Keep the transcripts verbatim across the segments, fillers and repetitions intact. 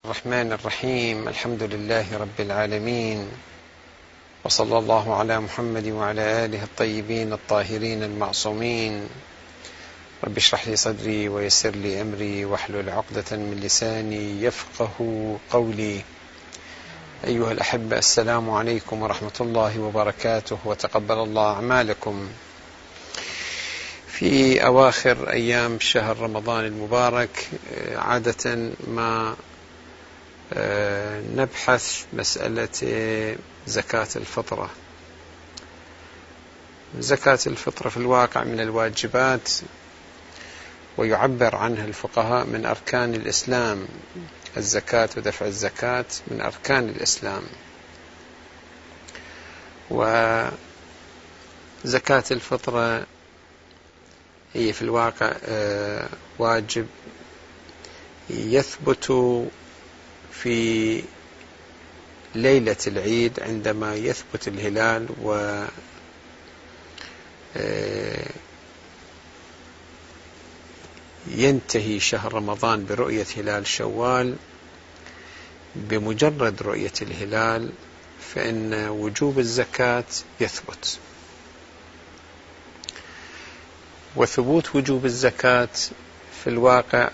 الرحمن الرحيم. الحمد لله رب العالمين، وصلى الله على محمد وعلى آله الطيبين الطاهرين المعصومين. رب اشرح لي صدري ويسر لي أمري واحلل عقدة من لساني يفقه قولي. أيها الأحبة، السلام عليكم ورحمة الله وبركاته، وتقبل الله أعمالكم. في أواخر أيام شهر رمضان المبارك عادة ما نبحث مسألة زكاة الفطرة. زكاة الفطرة في الواقع من الواجبات، ويعبر عنها الفقهاء من أركان الإسلام. الزكاة ودفع الزكاة من أركان الإسلام، وزكاة الفطرة هي في الواقع واجب يثبت في ليلة العيد عندما يثبت الهلال وينتهي شهر رمضان برؤية هلال شوال. بمجرد رؤية الهلال فإن وجوب الزكاة يثبت، وثبوت وجوب الزكاة في الواقع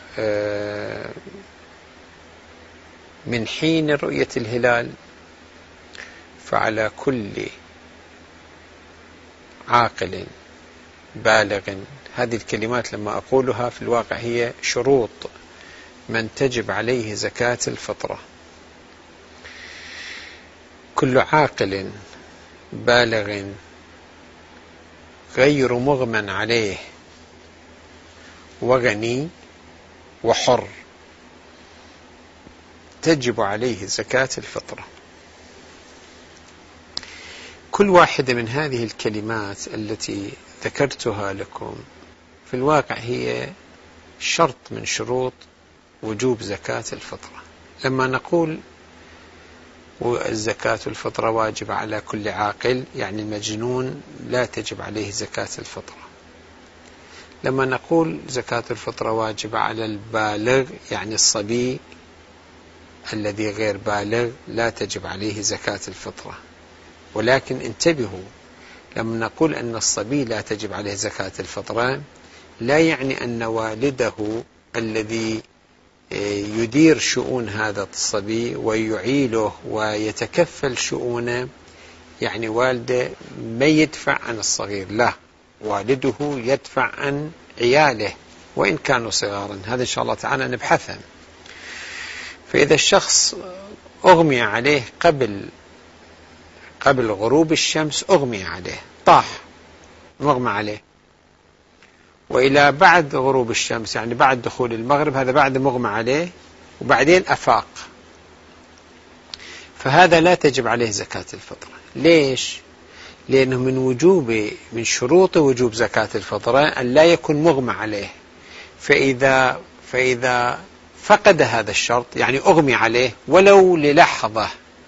من حين رؤية الهلال. فعلى كل عاقل بالغ، هذه الكلمات لما أقولها في الواقع هي شروط من تجب عليه زكاة الفطرة. كل عاقل بالغ غير مغمى عليه وغني وحر تجب عليه زكاة الفطرة. كل واحدة من هذه الكلمات التي ذكرتها لكم في الواقع هي شرط من شروط وجوب زكاة الفطرة. لما نقول الزكاة الفطرة واجبة على كل عاقل، يعني المجنون لا تجب عليه زكاة الفطرة. لما نقول زكاة الفطرة واجبة على البالغ، يعني الصبي الذي غير بالغ لا تجب عليه زكاة الفطرة. ولكن انتبهوا، لما نقول أن الصبي لا تجب عليه زكاة الفطرة لا يعني أن والده الذي يدير شؤون هذا الصبي ويعيله ويتكفل شؤونه، يعني والده ما يدفع عن الصغير، لا، والده يدفع عن عياله وإن كانوا صغارا. هذا إن شاء الله تعالى نبحثه. فإذا الشخص أغمي عليه قبل قبل غروب الشمس، أغمي عليه، طاح مغمى عليه، وإلى بعد غروب الشمس يعني بعد دخول المغرب، هذا بعد مغمى عليه وبعدين أفاق، فهذا لا تجب عليه زكاة الفطرة. ليش؟ لأنه من وجوب من شروط وجوب زكاة الفطرة أن لا يكون مغمى عليه. فإذا فإذا فقد هذا الشرط، يعني أغمي عليه ولو للحظة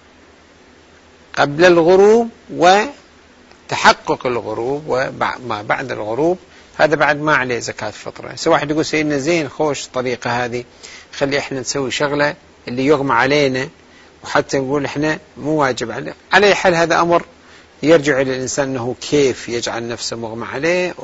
قبل الغروب وتحقق الغروب وما بعد الغروب، هذا بعد ما عليه زكاة الفطرة. سواء واحد يقول سيدنا زين خوش الطريقة هذه، خلي احنا نسوي شغلة اللي يغمى علينا وحتى نقول احنا مو واجب عليه. على أي حال هذا أمر يرجع إلى الإنسان أنه كيف يجعل نفسه مغمى عليه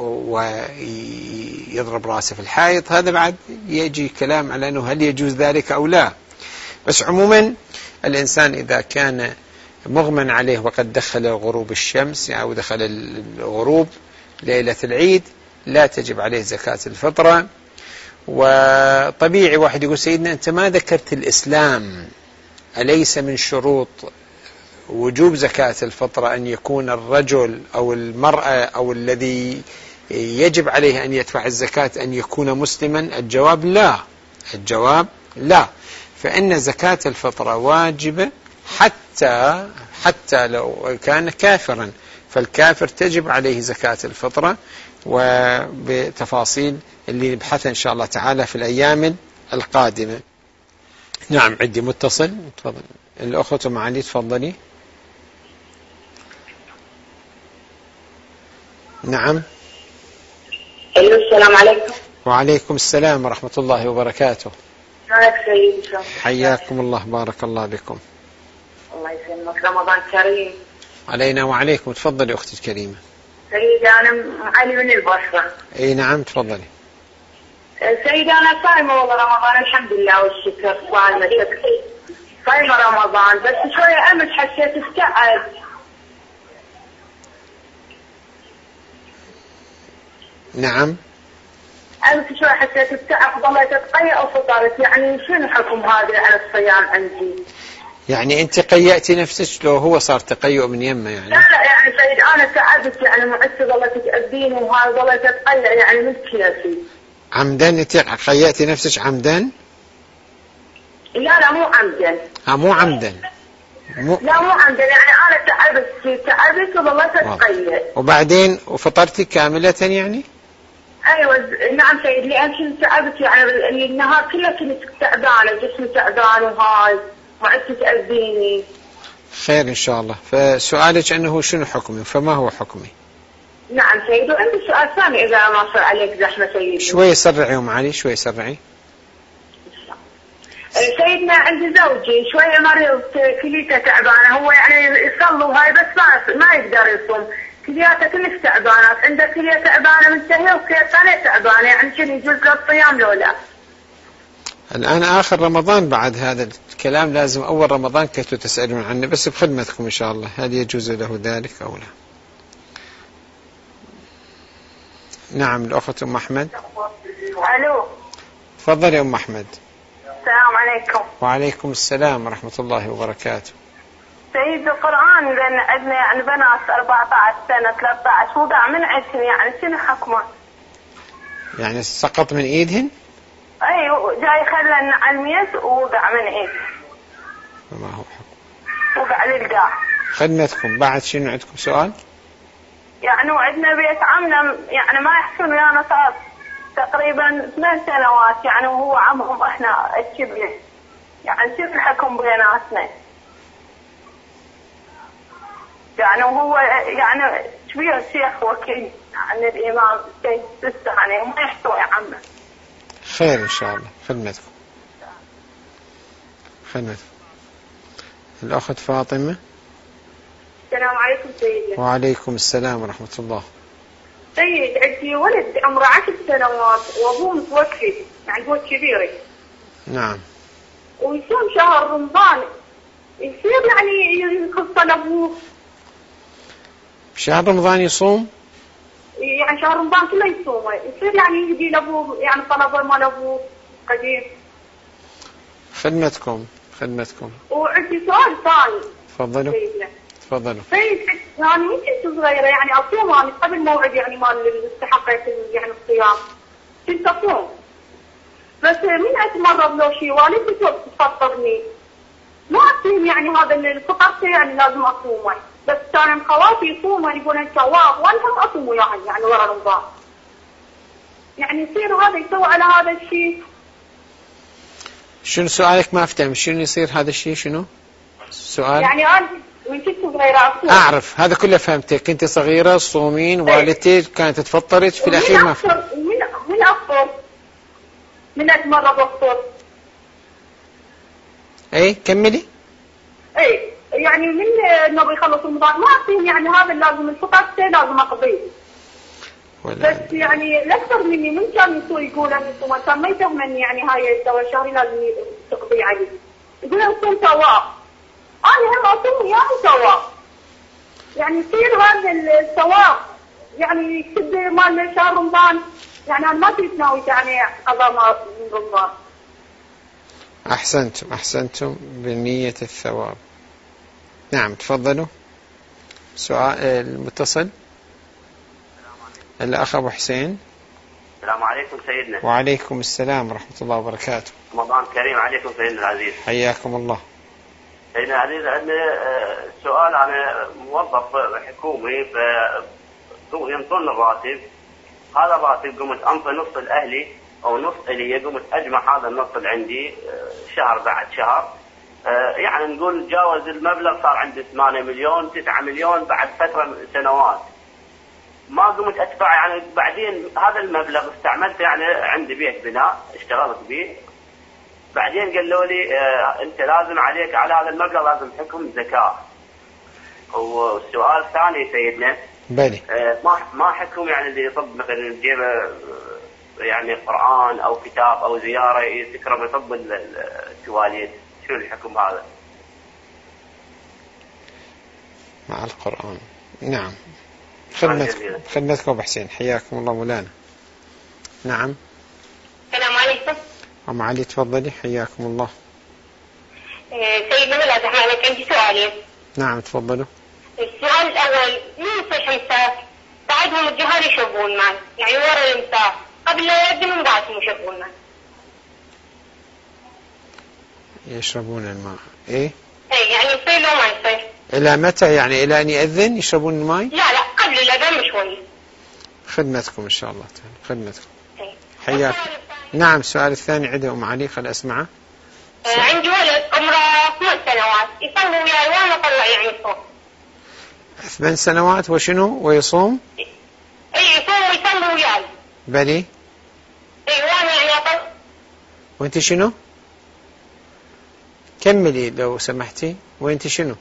ويضرب رأسه في الحائط. هذا بعد يجي كلام على أنه هل يجوز ذلك أو لا. بس عموما الإنسان إذا كان مغمى عليه وقد دخل غروب الشمس أو دخل الغروب ليلة العيد لا تجب عليه زكاة الفطرة. وطبيعي واحد يقول سيدنا أنت ما ذكرت الإسلام، أليس من شروط وجوب زكاة الفطرة أن يكون الرجل أو المرأة أو الذي يجب عليه أن يدفع الزكاة أن يكون مسلما؟ الجواب لا، الجواب لا. فإن زكاة الفطرة واجبة حتى حتى لو كان كافرا، فالكافر تجب عليه زكاة الفطرة، وبتفاصيل اللي نبحثها إن شاء الله تعالى في الأيام القادمة. نعم، عندي متصل، تفضل الأخوة معالي، تفضلي. نعم. السلام عليكم. وعليكم السلام ورحمة الله وبركاته. حياكم الله، بارك الله بكم. الله يسلمك، رمضان كريم علينا وعليكم. تفضلي أختي الكريمة. سيدي أنا علي من البصرة. أي نعم تفضلي. سيدي أنا صايمة والله رمضان الحمد لله والشكر، صايمة شكر صايمة رمضان، بس شوية أمس حسيت استعد. نعم. أمس شوية حسيت استعد ضليت أتقيأ وفطرت، يعني شنو حكم هذا على الصيام عندي؟ يعني أنت قيأتي نفسك لو هو صار تقيؤ من يمه يعني؟ لا لا يعني سيد أنا تعبت يعني معدتي ضلت تأذيني وهذا ضلت أتقيأ يعني من كيفي. عمدا أنت قيأتي نفسك عمدا؟ لا لا مو عمدا. ها مو عمدا. مو... لا مو عمدا، يعني أنا تعبت تعبت وضلت أتقيأ. وبعدين وفطرتي كاملة يعني؟ ايوه نعم سيد، لان كنت تعبت يعني النهار كله كنت تعبانه، جسمي تعبان وهاي معدتي تأذيني. خير ان شاء الله. فسؤالك انه شنو حكمي، فما هو حكمي؟ نعم سيد، وعندي سؤال ثاني اذا ما صار عليك زحمه سيدي. شوي سرعي ام علي، شوي سرعي. سيدنا عندي زوجي شويه مريض، كليته تعبانه، هو يعني يصلي وهاي بس ما ما يقدر يصوم، كلياته كلش تعبانات، عنده كليه تعبانه منتهيه وكليه ثانيه تعبانه، يعني شنو يجوز له الصيام لو لا؟ الآن آخر رمضان بعد هذا الكلام، لازم أول رمضان كنتوا تسألون عنه، بس بخدمتكم إن شاء الله. هل يجوز له ذلك أو لا؟ نعم الأخت أم أحمد. ألو تفضلي يا أم أحمد. السلام عليكم. وعليكم السلام ورحمة الله وبركاته. سيد القرآن لأن عندنا يعني بنات أربعة عشر سنة ثلاثة عشر وقع من عندهم، يعني شنو حكمه؟ يعني سقط من إيدهن؟ أيوة جاي خلنا على الميز ووقع من إيد. ما هو حكم؟ وقع للقاع. خدمتكم. بعد شنو عندكم سؤال؟ يعني وعندنا بيت عمنا يعني ما يحسن ويانا صار تقريبا ثمان سنوات، يعني وهو عمهم احنا الشبه، يعني شو الحكم بيناتنا؟ يعني وهو يعني كبير الشيخ وكيل عن الإمام سيد السستاني وما يحتوي عمه. خير إن شاء الله. خدمتكم خدمتكم. الأخت فاطمة. السلام عليكم سيدي. وعليكم السلام ورحمة الله. سيد عندي ولد عمره عشر سنوات وأبوه متوفي، يعني هو كبير. نعم. ويصوم شهر رمضان، يصير يعني يخص لأبوه. شهر رمضان يصوم؟ يعني شهر رمضان كله يصومه، يصير يعني يجي لأبوه يعني طلبه مال أبوه قديم. خدمتكم خدمتكم. وعندي سؤال ثاني. تفضلوا تفضلوا. سيد يعني من كنت صغيرة يعني أصوم يعني قبل موعد يعني مال استحقيت يعني الصيام كنت أصوم، بس من أتمرض لو شيء والدتي تفطرني ما أصوم، يعني هذا اللي الفطر يعني لازم أصومه، بس كان خواتي يصومون يقولون ثواب وأنا هم أصوم وياهم يعني ورا رمضان، يعني يصير هذا يسوي على هذا الشيء. شنو سؤالك؟ ما أفتهم. شنو يصير هذا الشيء؟ شنو السؤال؟ يعني أنا من كنت صغيرة أصوم. أعرف هذا كله فهمته. كنت صغيرة تصومين، والدتي كانت تفطرك، في الأخير ما فهمت. من من أفطر من أتمرض أفطر. أي كملي. أي يعني من إنه بيخلص رمضان ما أصيم، يعني هذا لازم الفطر لازم أقضيه. بس يعني الأكثر مني من كان يسوي يقول أن يصوم، كان ما يفهمني يعني هاي الدواء شهري لازم تقضي عليه، يقول أصوم ثواب، أنا هم أصوم وياه ثواب، يعني يصير هذا الثواب يعني يكتب مال شهر رمضان، يعني أنا ما كنت ناوي يعني قضاء من رمضان. أحسنتم أحسنتم بنية الثواب. نعم تفضلوا. سؤال المتصل الأخ أبو حسين. السلام عليكم سيدنا. وعليكم السلام ورحمة الله وبركاته. رمضان كريم عليكم سيدنا العزيز. حياكم الله. سيدنا العزيز عندنا سؤال عن موظف حكومي ينطون الراتب، هذا الراتب قمت أنطي نص الأهلي أو نص إلي، قمت أجمع هذا النص اللي عندي شهر بعد شهر، يعني نقول جاوز المبلغ صار عندي ثمانية مليون تسعة مليون بعد فترة من سنوات، ما قمت أدفع يعني بعدين هذا المبلغ استعملته يعني عندي بيت بناء اشتغلت به، بعدين قالوا لي آه انت لازم عليك على هذا المبلغ لازم حكم زكاه. والسؤال الثاني سيدنا بلي آه ما ما حكم يعني اللي يطب مثلا جيبه يعني قرآن او كتاب او زياره يتكرم يطب التواليد، شو الحكم هذا؟ مع القرآن. نعم. خدمتكم خدمتكم أبو حسين، حياكم الله مولانا. نعم. السلام عليكم. أم علي تفضلي، حياكم الله. سيدنا ملاذ أحمد، عندي سؤالين. نعم تفضلوا. السؤال الأول، من يصيح إمساك بعدهم الجهال يشربون ماء، يعني ورا الإمساك قبل لا يقدم من بعدهم يشربون ماء. يشربون الماء. إيه؟ إيه يعني يصير لو ما يصير. إلى متى يعني؟ إلى أن يأذن يشربون الماء؟ لا لا قبل الأذان بشوي. خدمتكم إن شاء الله تعالى، خدمتكم. إيه. حياك. نعم. السؤال الثاني عنده أم علي، خل أسمعه. آه عندي ولد عمره ثمان سنوات يصلي وياي وانا أطلع يعني الصوم. ثمان سنوات وشنو ويصوم؟ إيه يصوم ويصلي وياي. بلي. إيه وانا يعني أطلع. وأنت شنو؟ كملي لو سمحتي. وأنت شنو؟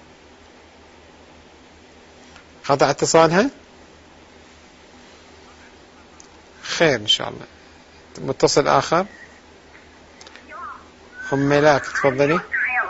قطع اتصالها؟ خير إن شاء الله. متصل آخر. أم ملاك تفضلي.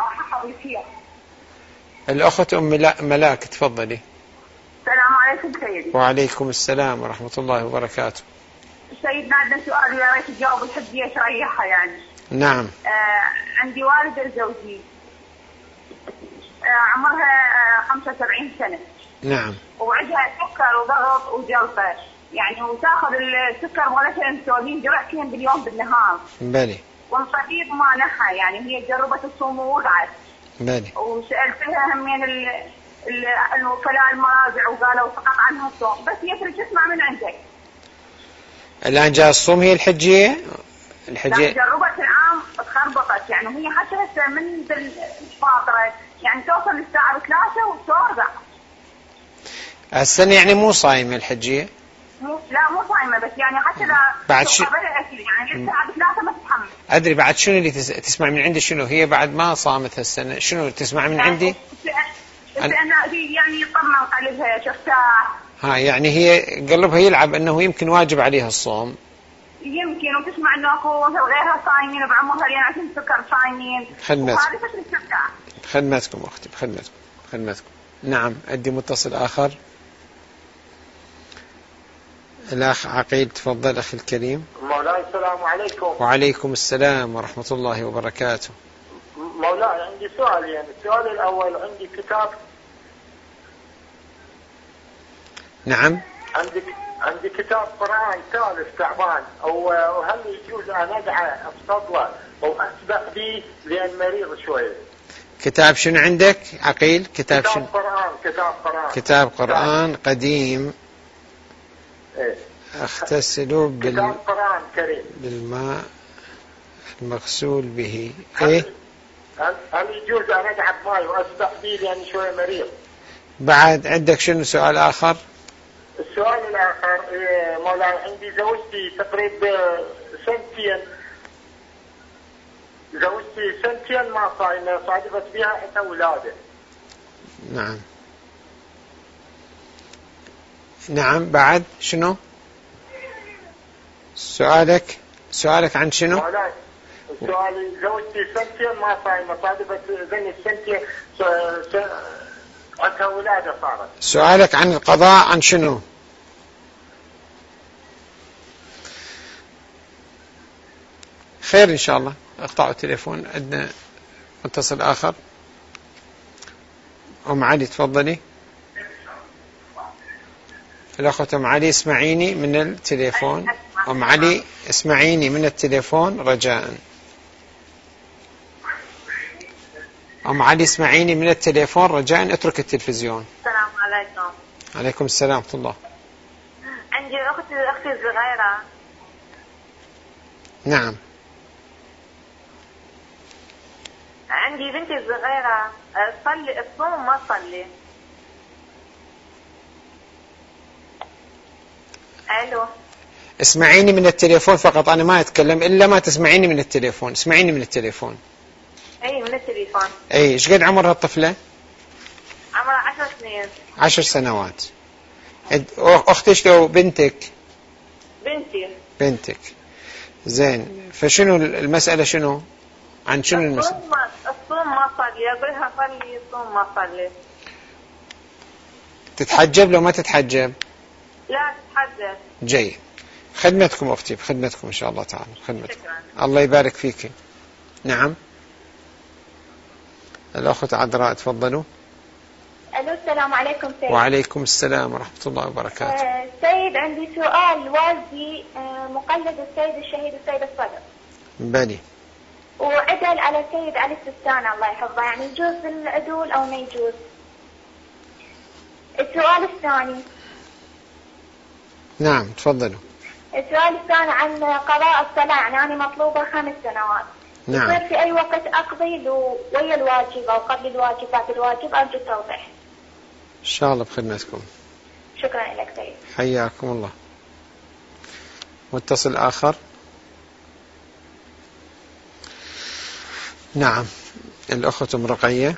الأخت أم ملاك تفضلي. السلام عليكم سيدي. وعليكم السلام ورحمة الله وبركاته. سيدنا عندنا سؤال يا ريت تجاوب الحجية شريحة يعني. نعم. آه عندي والدة زوجي آه عمرها آه خمسة وسبعين سنة. نعم. وعندها سكر وضغط وجلطة يعني، وتاخذ السكر مالتها مسوين جرعتين باليوم بالنهار. بلي. والطبيب ما نحى يعني، هي جربت الصوم ووقعت. بلي. وسألتها همين الوكلاء المراجع وقالوا سقط عنها الصوم، بس هي تريد تسمع من عندك. الآن جاء الصوم هي الحجية؟ الحجية جربت العام تخربطت يعني، هي حتى هسه من بالفاطرة يعني توصل للساعة ثلاثة وترجع. السنة يعني مو صايمة الحجية؟ مو لا مو صايمة، بس يعني حتى لا بعد شو يعني للساعة ثلاثة ما تتحمل. أدري بعد شنو اللي تس... تسمع من عندي شنو؟ هي بعد ما صامت هالسنة شنو تسمع من عندي؟ أن... هي يعني طمن قلبها ترتاح. ها يعني هي قلبها يلعب أنه يمكن واجب عليها الصوم. يمكن، وتسمع أنه أخوها غيرها صايمين بعمرها لين عشان سكر صايمين. خدمتكم. وهذه فترة ترتاح. خدمتكم أختي، خدمتكم خدمتكم. نعم. أدي متصل آخر. الأخ عقيل تفضل أخي الكريم. مولاي السلام عليكم. وعليكم السلام ورحمة الله وبركاته. مولاي عندي سؤال يعني، السؤال الأول عندي كتاب. نعم. عندي عندي كتاب قرآن ثالث تعبان، وهل يجوز أن أدعى أفصله أو أسبق به لأن مريض شوية؟ كتاب شنو عندك عقيل؟ كتاب, كتاب شنو؟ قرآن. كتاب قرآن. كتاب قرآن قديم. إيه. اغتسلوا بال... كتاب قرآن كريم بالماء المغسول به. ايه هل, هل يجوز أن أدعى بماء وأسبق به لأن شوية مريض؟ بعد عندك شنو سؤال آخر؟ السؤال الآخر إيه مولاي، عندي زوجتي تقريبا سنتين زوجتي سنتين ما صايمة، صادفت بها حتى ولادة. نعم. نعم. بعد شنو سؤالك؟ سؤالك عن شنو؟ مولاي سؤالي زوجتي سنتين ما صايمة، صادفت ذني السنتين عندها ولادة صارت. سؤالك عن القضاء عن شنو؟ خير إن شاء الله. اقطعوا التليفون. عندنا متصل آخر. أم علي تفضلي. الأخوة أم علي اسمعيني من التليفون. أم علي اسمعيني من التليفون رجاء. أم علي اسمعيني من التليفون رجاء، اترك التلفزيون. السلام عليكم. عليكم السلام ورحمة الله. عندي أختي أختي الصغيرة. نعم. عندي بنتي الصغيرة تصلي الصوم ما تصلي. الو. اسمعيني من التليفون فقط، أنا ما أتكلم إلا ما تسمعيني من التليفون. اسمعيني من التليفون. اي من التليفون. اي ايش قد عمرها الطفلة؟ عمرها عشر سنين. عشر سنوات. أختك أو بنتك؟ بنتي. بنتك. زين، فشنو المسألة؟ شنو عن شنو المسألة؟ الصوم ما صلي، أقول لها صلي الصوم ما صلي. تتحجب لو ما تتحجب؟ لا تتحجب. جيد، خدمتكم أختي، بخدمتكم إن شاء الله تعالى، خدمتكم. شكرا. الله يبارك فيك. نعم، الأخت عذراء تفضلوا. ألو السلام عليكم سيد. وعليكم السلام ورحمة الله وبركاته. آه سيد عندي سؤال. والدي آه مقلد السيد الشهيد السيد الصدر. بني. وعدل على السيد علي السستاني الله يحفظه، يعني يجوز العدول أو ما يجوز؟ السؤال الثاني. نعم تفضلوا. السؤال الثاني عن قضاء الصلاة، يعني أنا مطلوبة خمس سنوات. نعم. يصير في أي وقت أقضي لو ويا الواجب أو قبل الواجب بعد الواجب؟ أرجو التوضيح. إن شاء الله بخدمتكم. شكرا لك سيد. حياكم الله. متصل آخر. نعم، الأخت أم رقية.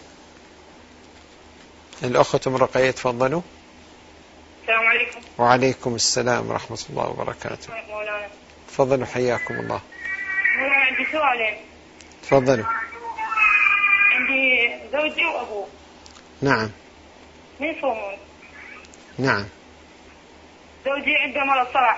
الأخت أم رقية تفضلوا. السلام عليكم. وعليكم السلام ورحمة الله وبركاته. مولانا. تفضلوا حياكم الله. مولانا عندي سؤالين. تفضلوا. عندي زوجي وأبوه. نعم. ما يصومون. نعم. زوجي عنده مرض صلع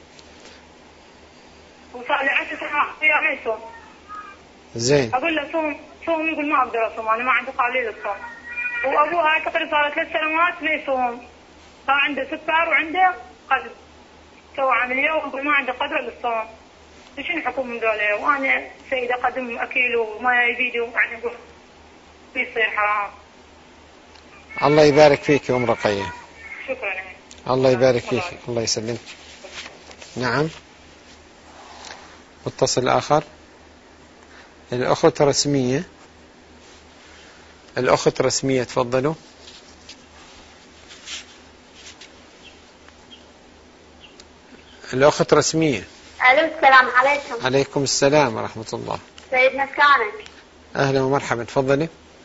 وصار لي عشر سنوات ما يصوم. زين. أقول له صوم صوم، يقول ما أقدر أصوم، أنا ما عندي قابلية للصوم. وأبوه هاي تقريبا صار ثلاث سنوات ما يصوم، صار عنده سكر وعنده قلب، سوى عملية ويقول ما عنده قدرة للصوم. شنو الحكم من ذولا؟ وأنا سيدة قدم أكيل وما يبيدوا، يعني يقول بيصير حرام. الله يبارك فيك يا أم رقية. شكرا. الله يبارك فيك، الله يسلمك. نعم. متصل آخر. الأخت رسمية. الأخت رسمية تفضلوا. الأخت رسمية. ألو السلام عليكم. عليكم السلام ورحمة الله. سيدنا كانك. أهلا ومرحبا، تفضلي.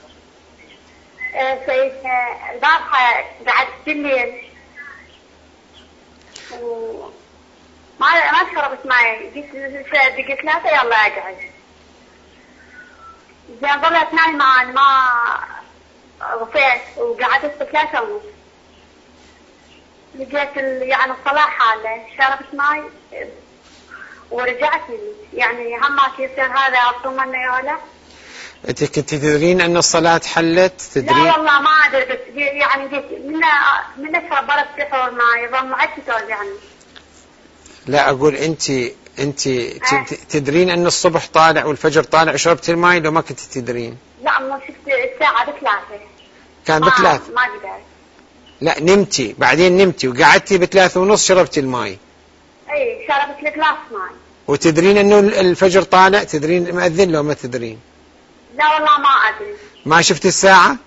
آه سيد آه البارحة قعدت بالليل وما ما شربت ماي، قلت دقيقة ثلاثة يلا أقعد. زين ظلت نايمة أنا ما غفيت وقعدت ثلاثة ونص، لقيت يعني الصلاة حالة، شربت ماي ورجعت يعني همك يصير هذا أصوم منه ولا؟ أنت كنت تدرين أن الصلاة حلت؟ تدرين؟ لا والله ما أدري، بس يعني قلت من من أشرب برد سحور ماي ضمعتني توجعني. لا أقول أنت أنت تدرين أن الصبح طالع والفجر طالع شربت الماء لو ما كنت تدرين؟ لا ما شفت الساعة بثلاثة. كان بثلاثة؟ ما قدرت. لا نمتي، بعدين نمتي وقعدتي بثلاثة ونص شربتي الماء. اي شربت لك جلاس ماي. وتدرين أنه الفجر طالع؟ تدرين المؤذن لو ما تدرين؟ لا والله ما أدري. ما شفت الساعة؟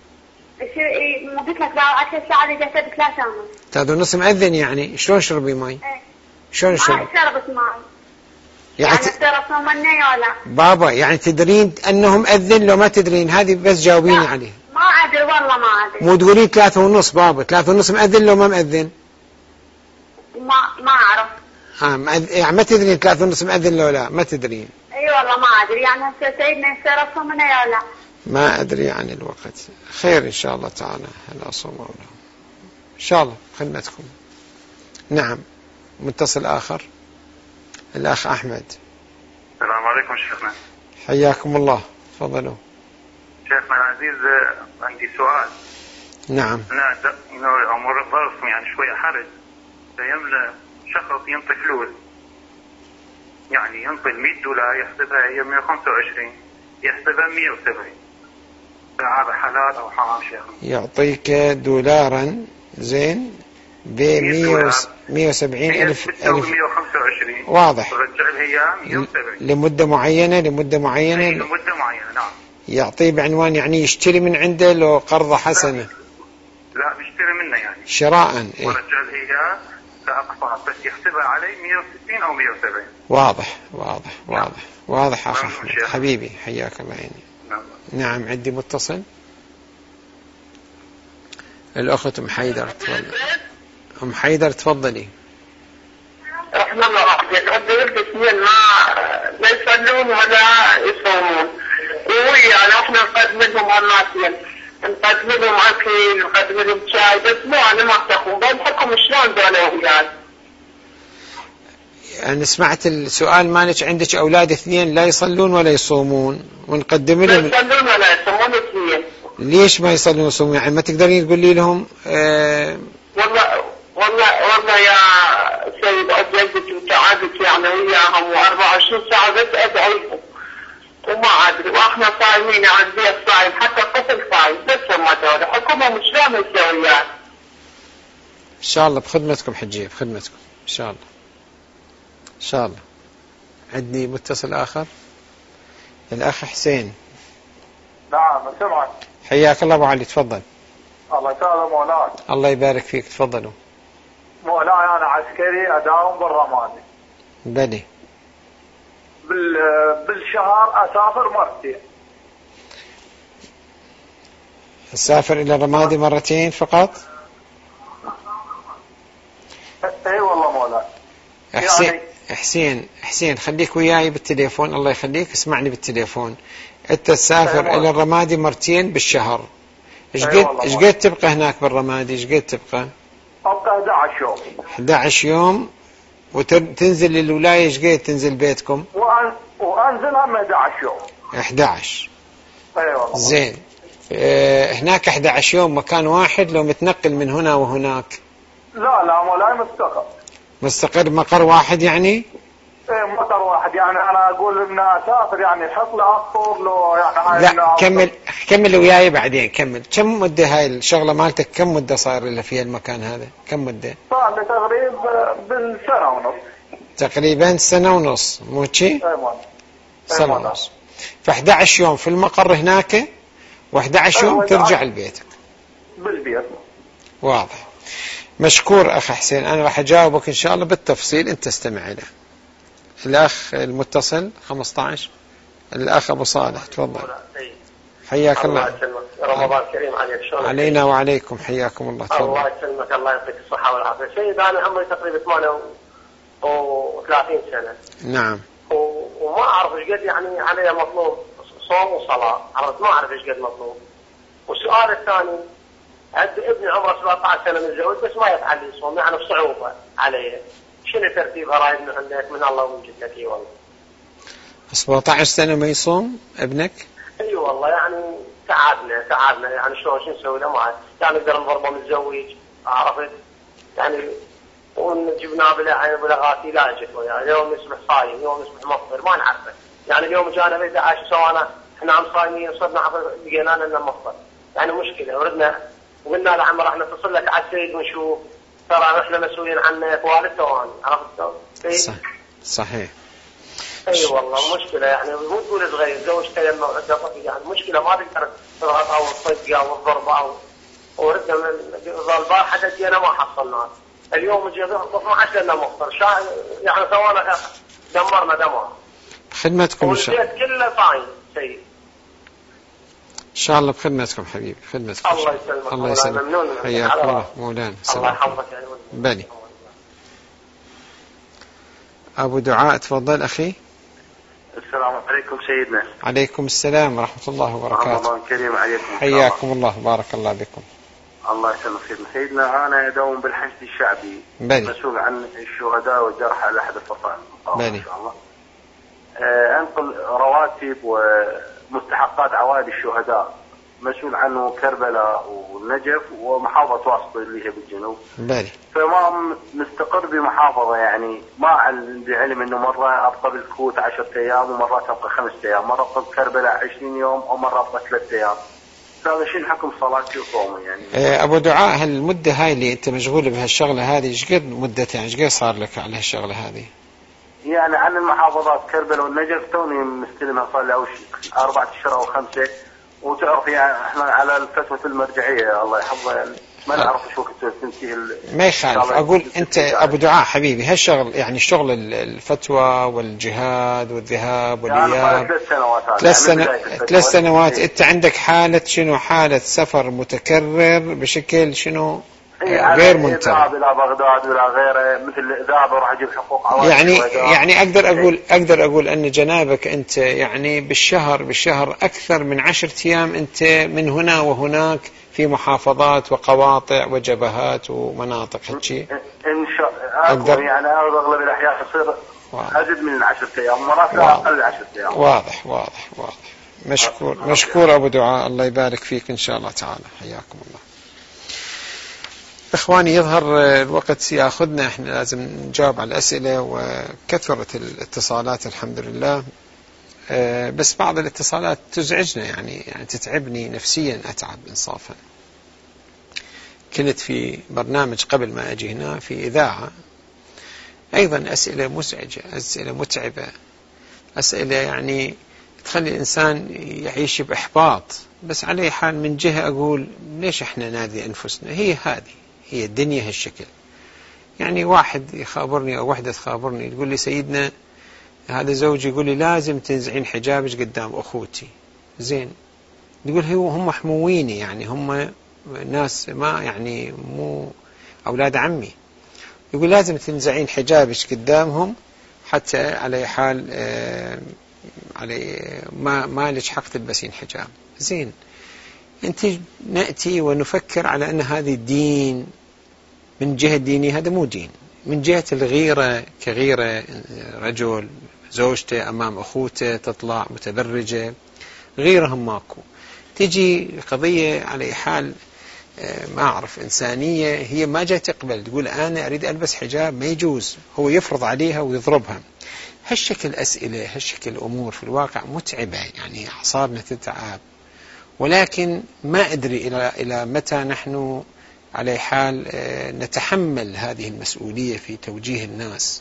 إيه قلت لك بعد الساعة اللي جت بثلاثة ونص. ثلاثة ونص مؤذن يعني، شلون شربي ماي؟ ايه. شلون شربي؟ ما شربت ماي. يعني يعني ترى مني ولا؟ بابا يعني تدرين أنه مؤذن لو ما تدرين؟ هذه بس جاوبيني عليه. ما أدري والله ما أدري. مو تقولي ثلاثة ونص بابا، ثلاثة ونص مؤذن لو ما مؤذن؟ ما ما أعرف. ها مأذ... يعني ما تدرين ثلاثة ونص مؤذن لو لا؟ ما تدرين. اي والله ما أدري، يعني سيدنا يصير أصوم مني ولا؟ ما أدري عن الوقت. خير إن شاء الله تعالى، هل أصوم أو لا إن شاء الله خدمتكم. نعم. متصل آخر. الأخ أحمد. السلام عليكم شيخنا. حياكم الله، تفضلوا. شيخنا العزيز عندي سؤال. نعم. أنا أمر ظرف يعني شوية حرج، يملى شخص ينطي فلوس، يعني ينطي مئة دولار يحسبها هي مئة وخمسة وعشرين، يحسبها مئة وسبعين، هذا حلال أو حرام شيخنا؟ يعطيك دولارا زين ب مئة وسبعين ألف ألف مئة وخمسة وعشرين واضح، ورجع لها إياه مئة وسبعين لمدة معينة لمدة معينة لمدة معينة. نعم. يعطيه بعنوان يعني يشتري من عنده لو قرضة حسنة. لا بيشتري منه يعني شراء. إيه؟ ورجع لها إياه كأقساط بس يحسبها علي مئة وستين أو مئة وسبعين. واضح واضح واضح واضح أخ نعم أحمد شيخ. حبيبي حياك الله يعني. نعم. نعم عندي متصل. الأخت أم حيدر تفضل. أم حيدر تفضلي. رحمة الله عليك. عندي ولد اثنين ما لا يصلون ولا يصومون، ويعني احنا نقدم لهم هالناسين، نقدم لهم اكل، نقدم لهم شاي، بس مو انا ما بتقوم بحكم شلون دولة وياي. أنا سمعت السؤال مالك، عندك أولاد اثنين لا يصلون ولا يصومون ونقدم لهم. لا يصلون ولا يصومون اثنين. ليش ما يصلون ويصومون؟ يعني ما تقدرين تقولي لهم آه والله والله والله يا سيد أجلتك وتعبت يعني وياهم وأربعة وعشرين ساعة بس أدعيهم وما أدري، وإحنا صايمين على البيت صايم، حتى الطفل صايم، بس هم دولة حكومة مش لازم تسويها. إن شاء الله بخدمتكم حجية، بخدمتكم إن شاء الله إن شاء الله. عندي متصل آخر، الأخ حسين. نعم سمعت. حياك الله أبو علي تفضل. الله تعالى مولاي. الله يبارك فيك تفضلوا. مولاي أنا عسكري أداوم بالرمادي. بلي. بال بالشهر أسافر مرتين. أسافر إلى الرمادي مرتين فقط؟ اي والله مولاي. حسين يعني حسين حسين خليك وياي بالتليفون، الله يخليك اسمعني بالتليفون. أنت تسافر إلى الرمادي مرتين بالشهر، إيش قد إيش قد تبقى هناك بالرمادي؟ إيش قد تبقى؟ أبقى أحد عشر يوم. أحد عشر يوم وتنزل للولاية، إيش قد تنزل بيتكم؟ وأن... وأنزل هم أحد عشر يوم. أحد عشر. أي والله. زين. اه هناك أحد عشر يوم مكان واحد لو متنقل من هنا وهناك؟ لا لا مولاي مستقر. مستقر مقر واحد يعني؟ ايه مقر واحد، يعني انا اقول ان اسافر يعني حط لي اخطر لو يعني هاي. لا كمل كمل وياي بعدين كمل. كم مدة هاي الشغلة مالتك؟ كم مدة صار اللي فيها المكان هذا؟ كم مدة؟ صار لي تقريبا بالسنة ونص. تقريبا سنة ونص مو شي؟ اي مولاي. سنة ونص. ف أحد عشر يوم في المقر هناك وأحد عشر يوم ترجع لبيتك. بالبيت. واضح. مشكور أخ حسين، أنا راح أجاوبك إن شاء الله بالتفصيل، أنت استمع له. الأخ المتصل خمسة عشر، الأخ أبو صالح تفضل. حياك الله. الله يسلمك، رمضان كريم عليك. شلونك؟ علينا وعليكم، حياكم الله تفضل. الله يسلمك، الله يعطيك الصحة والعافية. سيد أنا عمري تقريبا ثمانية وثلاثين سنة. نعم. وما أعرف إيش قد يعني علي مطلوب صوم وصلاة، عرفت ما أعرف إيش قد مطلوب. والسؤال الثاني، عندي ابني عمره سبعة عشر سنة متزوج بس ما يفعل لي يصوم، يعني بصعوبة علي. شنو ترتيب غرايب من عندك من الله ومن جدك؟ اي والله. سبعة عشر سنة ما يصوم ابنك؟ اي والله يعني تعبنا تعبنا يعني شلون شو نسوي له؟ ما يعني نقدر نضربه متزوج، عرفت؟ يعني وجبناه بلا بلا غاتي لا اجت وياه، يوم يصبح صايم يوم يصبح مفطر ما نعرفه. يعني اليوم جانا بيت عايش سوانا احنا عم صايمين صرنا لقينا لنا مفطر، يعني مشكلة. وردنا وقلنا له عم راح نتصل لك على السيد ونشوف ترى احنا مسؤولين عنك والدته وانا، عرفت؟ صح صحيح. اي أيوة والله مشكله يعني مو تقول صغير زوجته يمه وعنده طفل، يعني مشكله ما تقدر تضغط او الطقه او الضربه او وردنا من البارحه جينا ما حصلناه. اليوم جي اثنا عشر لنا مفطر شا يعني سوانا دمرنا دمار. خدمتكم ان شاء الله. والبيت كله صايم سيد. ان شاء الله بخدمتكم حبيبي، خدمتكم. الله يسلمك. الله يسلمك. حياك الله مولانا. الله يحفظك يا بني. ابو دعاء تفضل اخي. السلام عليكم سيدنا. عليكم السلام ورحمة الله وبركاته. رمضان كريم عليكم. حياكم الله بارك الله بكم. الله يسلمك سيدنا. سيدنا أنا أداوم بالحشد الشعبي. بني. مسؤول عن الشهداء والجرحى على أحد الفصائل. بني. إن شاء الله. أه أنقل رواتب ومستحقات عوائد الشهداء، مسؤول عنه كربلاء والنجف ومحافظة واسط اللي هي بالجنوب. بني. فما مستقر بمحافظة، يعني ما عندي علم انه مرة ابقى بالكوت عشرة ايام ومرات ابقى خمسة ايام، مرة ابقى بكربلاء عشرين يوم ومرة ابقى ثلاثة ايام. فهذا شيء حكم صلاتي وصومي يعني. إيه ابو دعاء، هالمدة هاي اللي انت مشغول بهالشغلة هذه ايش قد مدتها؟ ايش قد صار لك على هالشغلة هذه؟ يعني عن المحافظات كربلاء والنجف توني مستلمها صار لي أربعة اشهر او خمسة. وتعرف يعني احنا على الفتوى المرجعية الله يحفظها يعني ما نعرف شو وقت تنتهي. ما يخالف. أقول أنت أبو دعاء حبيبي هالشغل يعني شغل الفتوى والجهاد والذهاب والإياب ثلاث سنوات ثلاث سنوات أنت عندك حالة شنو حالة سفر متكرر بشكل شنو غير منتهي. ذهاب إلى بغداد ولا غيره مثل ذهاب وراح أجيب حقوق يعني يعني أقدر أقول أقدر أقول أن جنابك أنت يعني بالشهر بالشهر أكثر من عشرة أيام أنت من هنا وهناك في محافظات وقواطع وجبهات ومناطق هالشي. إن شاء الله يعني أغلب الأحيان يصير أزيد من عشرة أيام مرات أقل عشرة أيام. واضح واضح واضح. مشكور مشكور أبو دعاء الله يبارك فيك إن شاء الله تعالى. حياكم الله. إخواني يظهر الوقت يأخذنا إحنا لازم نجاوب على الأسئلة وكثرت الاتصالات الحمد لله. بس بعض الاتصالات تزعجنا يعني يعني تتعبني نفسيا أتعب إنصافا. كنت في برنامج قبل ما أجي هنا في إذاعة أيضا أسئلة مزعجة أسئلة متعبة أسئلة يعني تخلي الإنسان يعيش بإحباط. بس على حال من جهة أقول ليش إحنا ناذي أنفسنا هي هذه هي الدنيا هالشكل. يعني واحد يخابرني أو وحدة تخابرني تقول لي سيدنا هذا زوجي يقول لي لازم تنزعين حجابك قدام أخوتي. زين يقول هو هم حمويني يعني هم ناس ما يعني مو أولاد عمي. يقول لازم تنزعين حجابك قدامهم حتى على حال آه على ما ما لك حق تلبسين حجاب. زين أنت نأتي ونفكر على أن هذه الدين من جهة ديني هذا مو دين. من جهة الغيرة كغيرة رجل زوجته أمام أخوته تطلع متبرجة غيرهم ماكو. تجي قضية على حال ما أعرف إنسانية هي ما جاء تقبل تقول أنا أريد ألبس حجاب ما يجوز هو يفرض عليها ويضربها. هالشكل أسئلة هالشكل أمور في الواقع متعبة يعني أعصابنا تتعب. ولكن ما أدري إلى إلى متى نحن على حال نتحمل هذه المسؤولية في توجيه الناس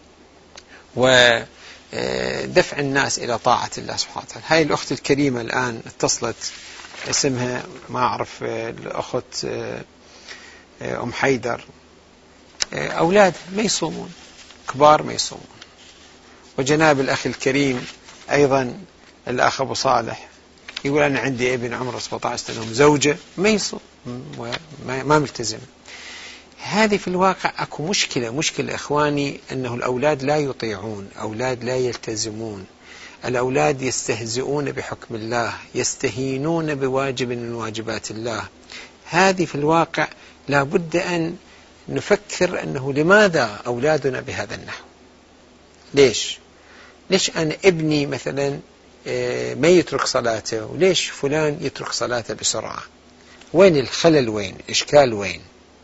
ودفع الناس إلى طاعة الله سبحانه وتعالى. هاي الأخت الكريمة الآن اتصلت اسمها ما أعرف الأخت أم حيدر أولاد ما يصومون كبار ما يصومون. وجناب الأخ الكريم أيضا الأخ أبو صالح يقول أنا عندي ابن عمره سبعة عشر سنة زوجة ما يصوم وما ملتزم. هذه في الواقع أكو مشكلة مشكلة إخواني أنه الأولاد لا يطيعون أولاد لا يلتزمون الأولاد يستهزئون بحكم الله يستهينون بواجب من واجبات الله. هذه في الواقع لا بد أن نفكر أنه لماذا أولادنا بهذا النحو. ليش ليش أنا ابني مثلا ما يترك صلاته وليش فلان يترك صلاته بسرعة. وين الخلل وين الإشكال وين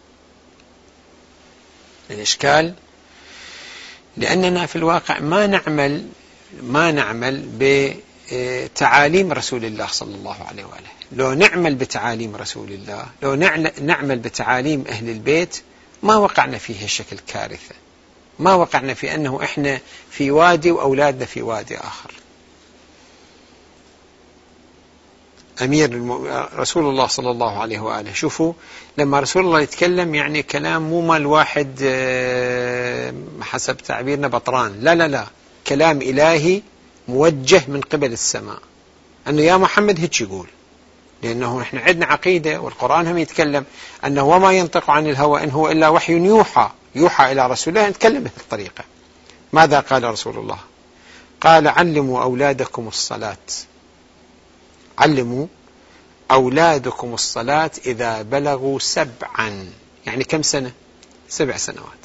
الإشكال لأننا في الواقع ما نعمل ما نعمل بتعاليم رسول الله صلى الله عليه وآله. لو نعمل بتعاليم رسول الله لو نعمل بتعاليم أهل البيت ما وقعنا فيه الشكل كارثة. ما وقعنا في أنه إحنا في وادي وأولادنا في وادي آخر. أمير الم... رسول الله صلى الله عليه وآله شوفوا لما رسول الله يتكلم يعني كلام مو مال واحد حسب تعبيرنا بطران لا لا لا كلام إلهي موجه من قبل السماء أنه يا محمد هيك يقول. لأنه إحنا عندنا عقيدة والقرآن هم يتكلم أنه وما ينطق عن الهوى إن هو إلا وحي يوحى يوحى إلى رسول الله. نتكلم بهذه الطريقة. ماذا قال رسول الله؟ قال علموا أولادكم الصلاة علموا أولادكم الصلاة إذا بلغوا سبعا. يعني كم سنة؟ سبع سنوات.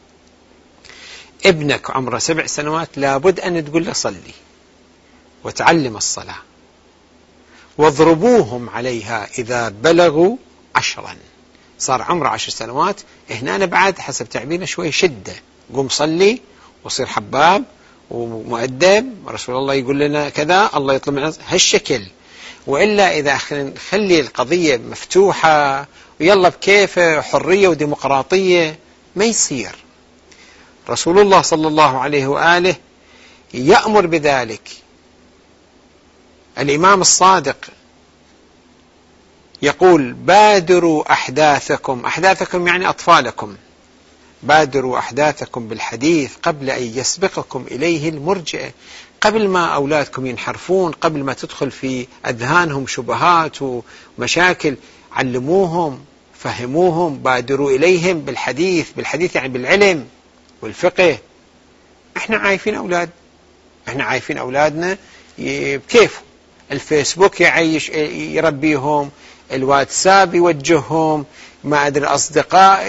ابنك عمره سبع سنوات لابد أن تقول له صلي وتعلم الصلاة واضربوهم عليها إذا بلغوا عشرا. صار عمره عشر سنوات هنا أنا بعد حسب تعبيرنا شوي شدة قم صلي وصير حباب ومؤدب. رسول الله يقول لنا كذا الله يطلب من هالشكل. وإلا إذا خلي القضية مفتوحة ويلا بكيفه حرية وديمقراطية ما يصير. رسول الله صلى الله عليه وآله يأمر بذلك. الإمام الصادق يقول بادروا أحداثكم، أحداثكم يعني أطفالكم، بادروا أحداثكم بالحديث قبل أن يسبقكم إليه المرجئة، قبل ما أولادكم ينحرفون، قبل ما تدخل في أذهانهم شبهات ومشاكل، علموهم فهموهم، بادروا إليهم بالحديث، بالحديث يعني بالعلم والفقه. احنا عايفين أولاد، احنا عايفين أولادنا بكيف الفيسبوك يعيش يربيهم، الواتساب يوجههم، ما أدري أصدقاء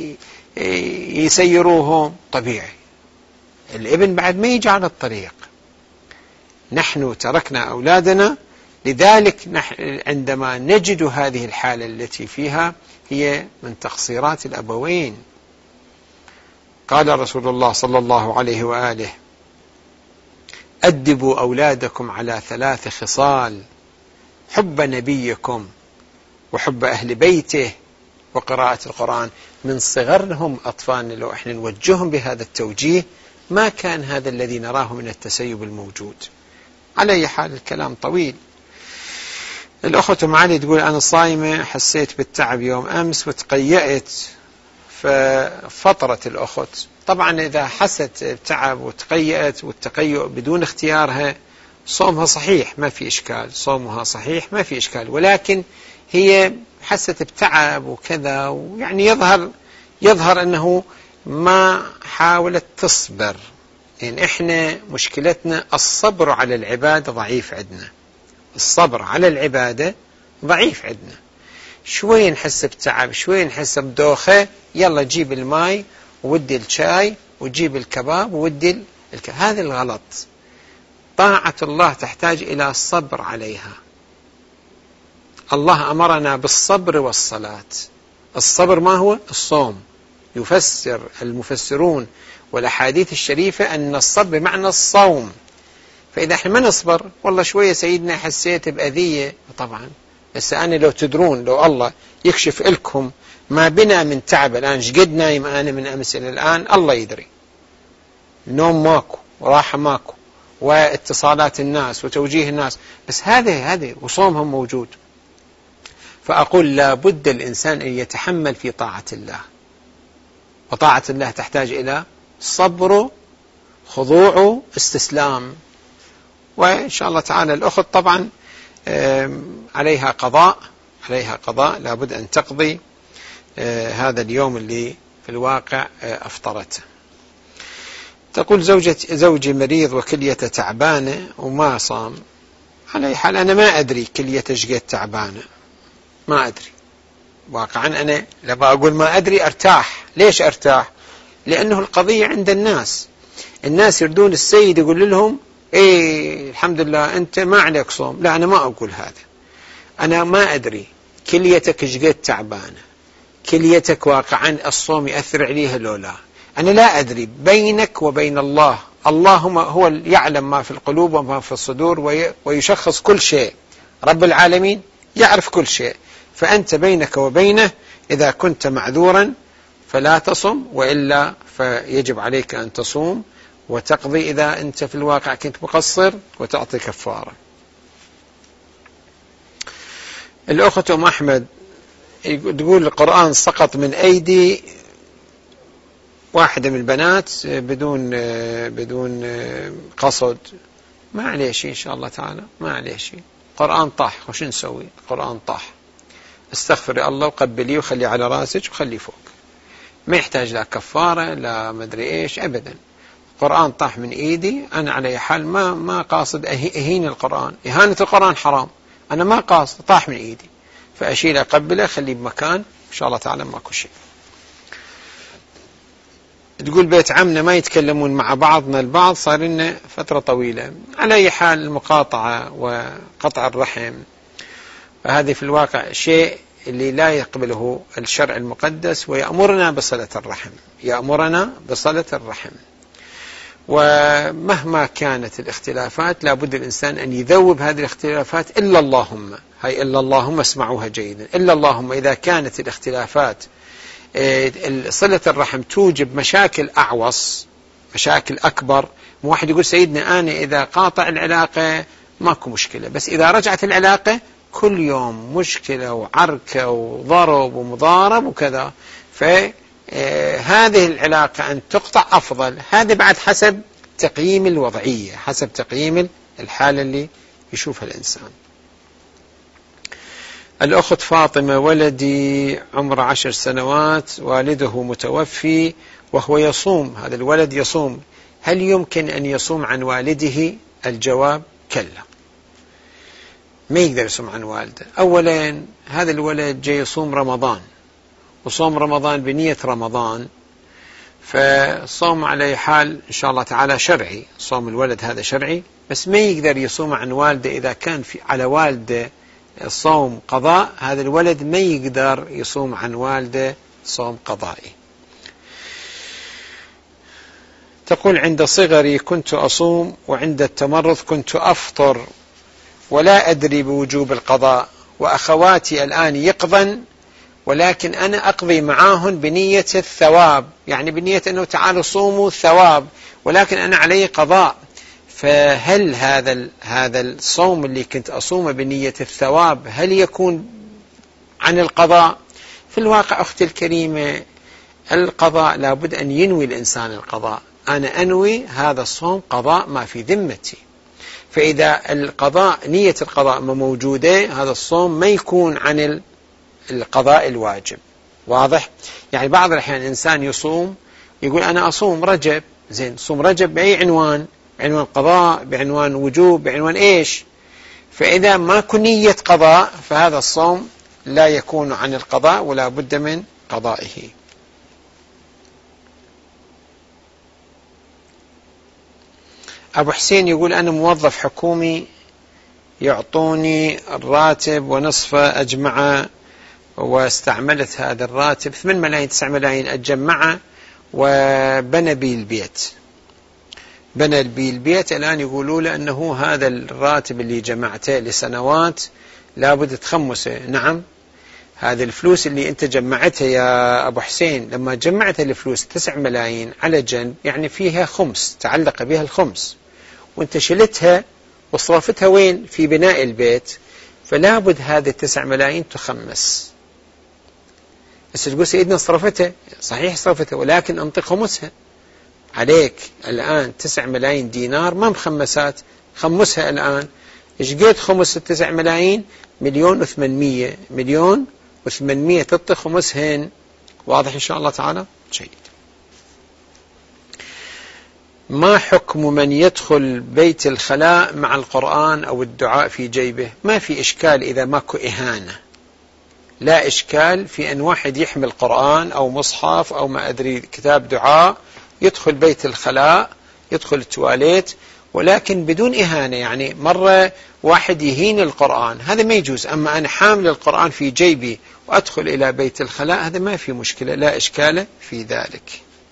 يسيروهم، طبيعي. الابن بعد ما يجي على الطريق، نحن تركنا أولادنا، لذلك نحن عندما نجد هذه الحالة التي فيها هي من تقصيرات الأبوين. قال رسول الله صلى الله عليه وآله: أدبوا أولادكم على ثلاث خصال: حب نبيكم، وحب أهل بيته، وقراءة القرآن. من صغرهم أطفالنا لو إحنا نوجههم بهذا التوجيه ما كان هذا الذي نراه من التسيب الموجود. على أي حال الكلام طويل. الأخت أم علي تقول: أنا صايمة، حسيت بالتعب يوم أمس وتقيأت. ففطرت الأخت. طبعا إذا حست بتعب وتقيأت، والتقيؤ بدون اختيارها، صومها صحيح ما في إشكال، صومها صحيح ما في إشكال، ولكن هي حست بتعب وكذا، ويعني يظهر يظهر أنه ما حاولت تصبر. يعني إحنا مشكلتنا الصبر على العبادة ضعيف عندنا، الصبر على العبادة ضعيف عندنا. شوي نحس بتعب، شوي نحس بدوخة، يلا جيب الماء وودي الشاي وجيب الكباب وودي الك... هذا الغلط. طاعة الله تحتاج إلى الصبر عليها. الله أمرنا بالصبر والصلاة. الصبر ما هو؟ الصوم. يفسر المفسرون والأحاديث الشريفة أن الصبر بمعنى الصوم. فإذا احنا ما نصبر، والله شوية سيدنا حسيت بأذية، طبعا بس أنا لو تدرون، لو الله يكشف لكم ما بنا من تعب الآن، شقد نايم أنا من أمس إلى الآن، الله يدري. نوم ماكو، وراحة ماكو، واتصالات الناس وتوجيه الناس، بس هذا هذا وصومهم موجود. فأقول لا بد الإنسان أن يتحمل في طاعة الله، وطاعة الله تحتاج إلى صبر، خضوع، استسلام. وإن شاء الله تعالى الأخت طبعا عليها قضاء، عليها قضاء، لا بد أن تقضي هذا اليوم اللي في الواقع أفطرته. تقول: زوجة زوجي مريض وكليته تعبانة وما صام. على أي حال أنا ما أدري كليته شقد تعبانة، ما أدري واقعا. أنا لما أقول ما أدري أرتاح. ليش أرتاح؟ لأنه القضية عند الناس. الناس يردون السيد يقول لهم: إيه الحمد لله أنت ما عليك صوم. لا، أنا ما أقول هذا. أنا ما أدري كليتك شقد تعبانة، كليتك واقعا الصوم يأثر عليها لو لا. أنا لا أدري، بينك وبين الله. الله هو يعلم ما في القلوب وما في الصدور، ويشخص كل شيء. رب العالمين يعرف كل شيء. فأنت بينك وبينه، إذا كنت معذورا فلا تصم، وإلا فيجب عليك أن تصوم وتقضي إذا أنت في الواقع كنت مقصر، وتعطي كفارة. الأخت أم أحمد تقول: القرآن سقط من أيدي واحدة من البنات بدون بدون قصد. ما عليه شيء إن شاء الله تعالى، ما عليه شيء. القرآن طاح، وش نسوي؟ القرآن طاح. استغفري الله وقبليه وخلي على راسك وخليه فوق. ما يحتاج لا كفارة لا مدري إيش أبدا. القرآن طاح من إيدي، أنا على أي حال ما ما قاصد أهين القرآن. إهانة القرآن حرام، أنا ما قاصد، طاح من إيدي، فأشيل أقبله خليه بمكان إن شاء الله تعالى ماكو شيء. تقول: بيت عمنا ما يتكلمون مع بعضنا البعض، صار لنا فترة طويلة. على أي حال المقاطعة وقطع الرحم، فهذه في الواقع شيء اللي لا يقبله الشرع المقدس، ويأمرنا بصلة الرحم، يأمرنا بصلة الرحم. ومهما كانت الاختلافات لا بد الإنسان أن يذوب هذه الاختلافات، إلا اللهم، هاي إلا اللهم اسمعوها جيدا، إلا اللهم إذا كانت الاختلافات صلة الرحم توجب مشاكل أعوص، مشاكل أكبر. واحد يقول: سيدنا أنا إذا قاطع العلاقة ماكو مشكلة، بس إذا رجعت العلاقة كل يوم مشكلة وعركة وضرب ومضارب وكذا، فهذه العلاقة أن تقطع أفضل. هذا بعد حسب تقييم الوضعية، حسب تقييم الحالة اللي يشوفها الإنسان. الأخت فاطمة: ولدي عمره عشر سنوات، والده متوفي وهو يصوم، هذا الولد يصوم، هل يمكن أن يصوم عن والده؟ الجواب: كلا، ما يقدر يصوم عن والده. أولا هذا الولد جاي يصوم رمضان، وصوم رمضان بنية رمضان، فصوم على حال إن شاء الله تعالى شرعي، صوم الولد هذا شرعي، بس ما يقدر يصوم عن والده. إذا كان في على والده صوم قضاء، هذا الولد ما يقدر يصوم عن والده صوم قضائي. تقول: عند صغري كنت أصوم، وعند التمرض كنت أفطر، ولا أدري بوجوب القضاء، وأخواتي الآن يقضن، ولكن أنا أقضي معاهن بنية الثواب، يعني بنية أنه تعالوا صوموا ثواب، ولكن أنا علي قضاء. فهل هذا هذا الصوم اللي كنت أصومه بنية الثواب هل يكون عن القضاء؟ في الواقع أختي الكريمة، القضاء لابد أن ينوي الإنسان القضاء. أنا أنوي هذا الصوم قضاء ما في ذمتي، فإذا القضاء نية القضاء ما موجودة، هذا الصوم ما يكون عن القضاء الواجب. واضح؟ يعني بعض الأحيان الإنسان يصوم يقول أنا أصوم رجب، زين، صوم رجب بأي عنوان؟ بعنوان قضاء، بعنوان وجوب، بعنوان إيش؟ فإذا ما كن نية قضاء فهذا الصوم لا يكون عن القضاء ولا بد من قضائه. أبو حسين يقول: أنا موظف حكومي، يعطوني الراتب ونصفه أجمعه، واستعملت هذا الراتب ثمانية ملايين تسعة ملايين أتجمعه، وبنى بي البيت، بنى بي البيت. الآن يقولوا له أنه هذا الراتب اللي جمعته لسنوات لابد تخمسه. نعم، هذه الفلوس اللي أنت جمعتها يا أبو حسين، لما جمعت الفلوس تسع ملايين على جنب، يعني فيها خمس، تعلق بها الخمس، وأنت شلتها وصرفتها وين؟ في بناء البيت، فلا بد هذه التسع ملايين تخمس. بس تقول سيدنا صرفتها، صحيح صرفتها، ولكن انطق خمسها. عليك الآن تسع ملايين دينار ما مخمسات، خمسها الآن. إيش قد خمس التسع ملايين؟ مليون وثمانمية، مليون وثمانمية تطق خمسهن. واضح إن شاء الله تعالى؟ جيد. ما حكم من يدخل بيت الخلاء مع القرآن أو الدعاء في جيبه؟ ما في إشكال إذا ماكو إهانة، لا إشكال في أن واحد يحمل قرآن أو مصحف أو ما أدري كتاب دعاء، يدخل بيت الخلاء، يدخل التواليت، ولكن بدون إهانة. يعني مرة واحد يهين القرآن، هذا ما يجوز. أما أنا حامل القرآن في جيبي وأدخل إلى بيت الخلاء، هذا ما في مشكلة، لا إشكال في ذلك.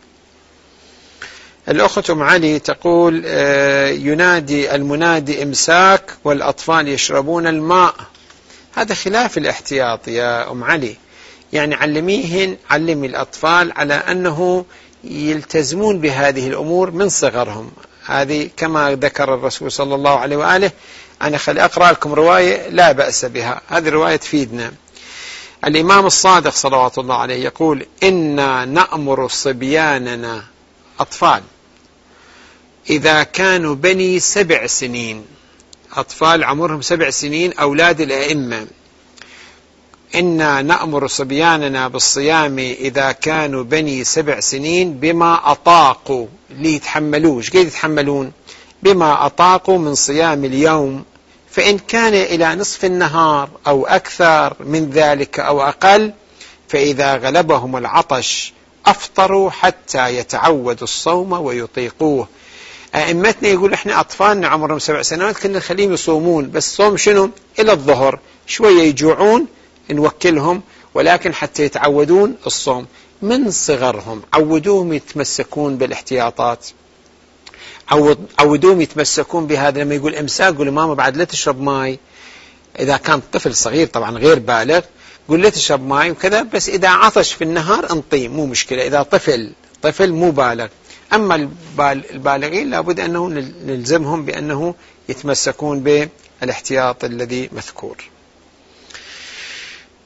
الأخت أم علي تقول: ينادي المنادي إمساك والأطفال يشربون الماء، هذا خلاف الاحتياط يا أم علي. يعني علميهن، علمي الأطفال على أنه يلتزمون بهذه الأمور من صغرهم. هذه كما ذكر الرسول صلى الله عليه وآله. أنا خلي أقرأ لكم رواية لا بأس بها، هذه الرواية تفيدنا. الإمام الصادق صلوات الله عليه يقول: إنا نأمر صبياننا، أطفال، إذا كانوا بني سبع سنين، أطفال عمرهم سبع سنين، أولاد الأئمة، إنا نأمر صبياننا بالصيام إذا كانوا بني سبع سنين بما أطاقوا، ليتحملوش، قد يتحملون؟ بما أطاقوا من صيام اليوم، فإن كان إلى نصف النهار أو أكثر من ذلك أو أقل، فإذا غلبهم العطش أفطروا حتى يتعودوا الصوم ويطيقوه. أئمتنا يقول إحنا أطفالنا عمرهم سبع سنوات كنا نخليهم يصومون، بس صوم شنو؟ إلى الظهر، شوية يجوعون نوكلهم، ولكن حتى يتعودون الصوم من صغرهم. عودوهم يتمسكون بالاحتياطات، عود عودوهم يتمسكون بهذا. لما يقول إمساك قول ماما بعد لا تشرب ماي، إذا كان طفل صغير طبعا غير بالغ قول لا تشرب ماي وكذا، بس إذا عطش في النهار انطيه، مو مشكلة. إذا طفل طفل مو بالغ. أما البالغين لابد أنه نلزمهم بأنه يتمسكون بالاحتياط الذي مذكور.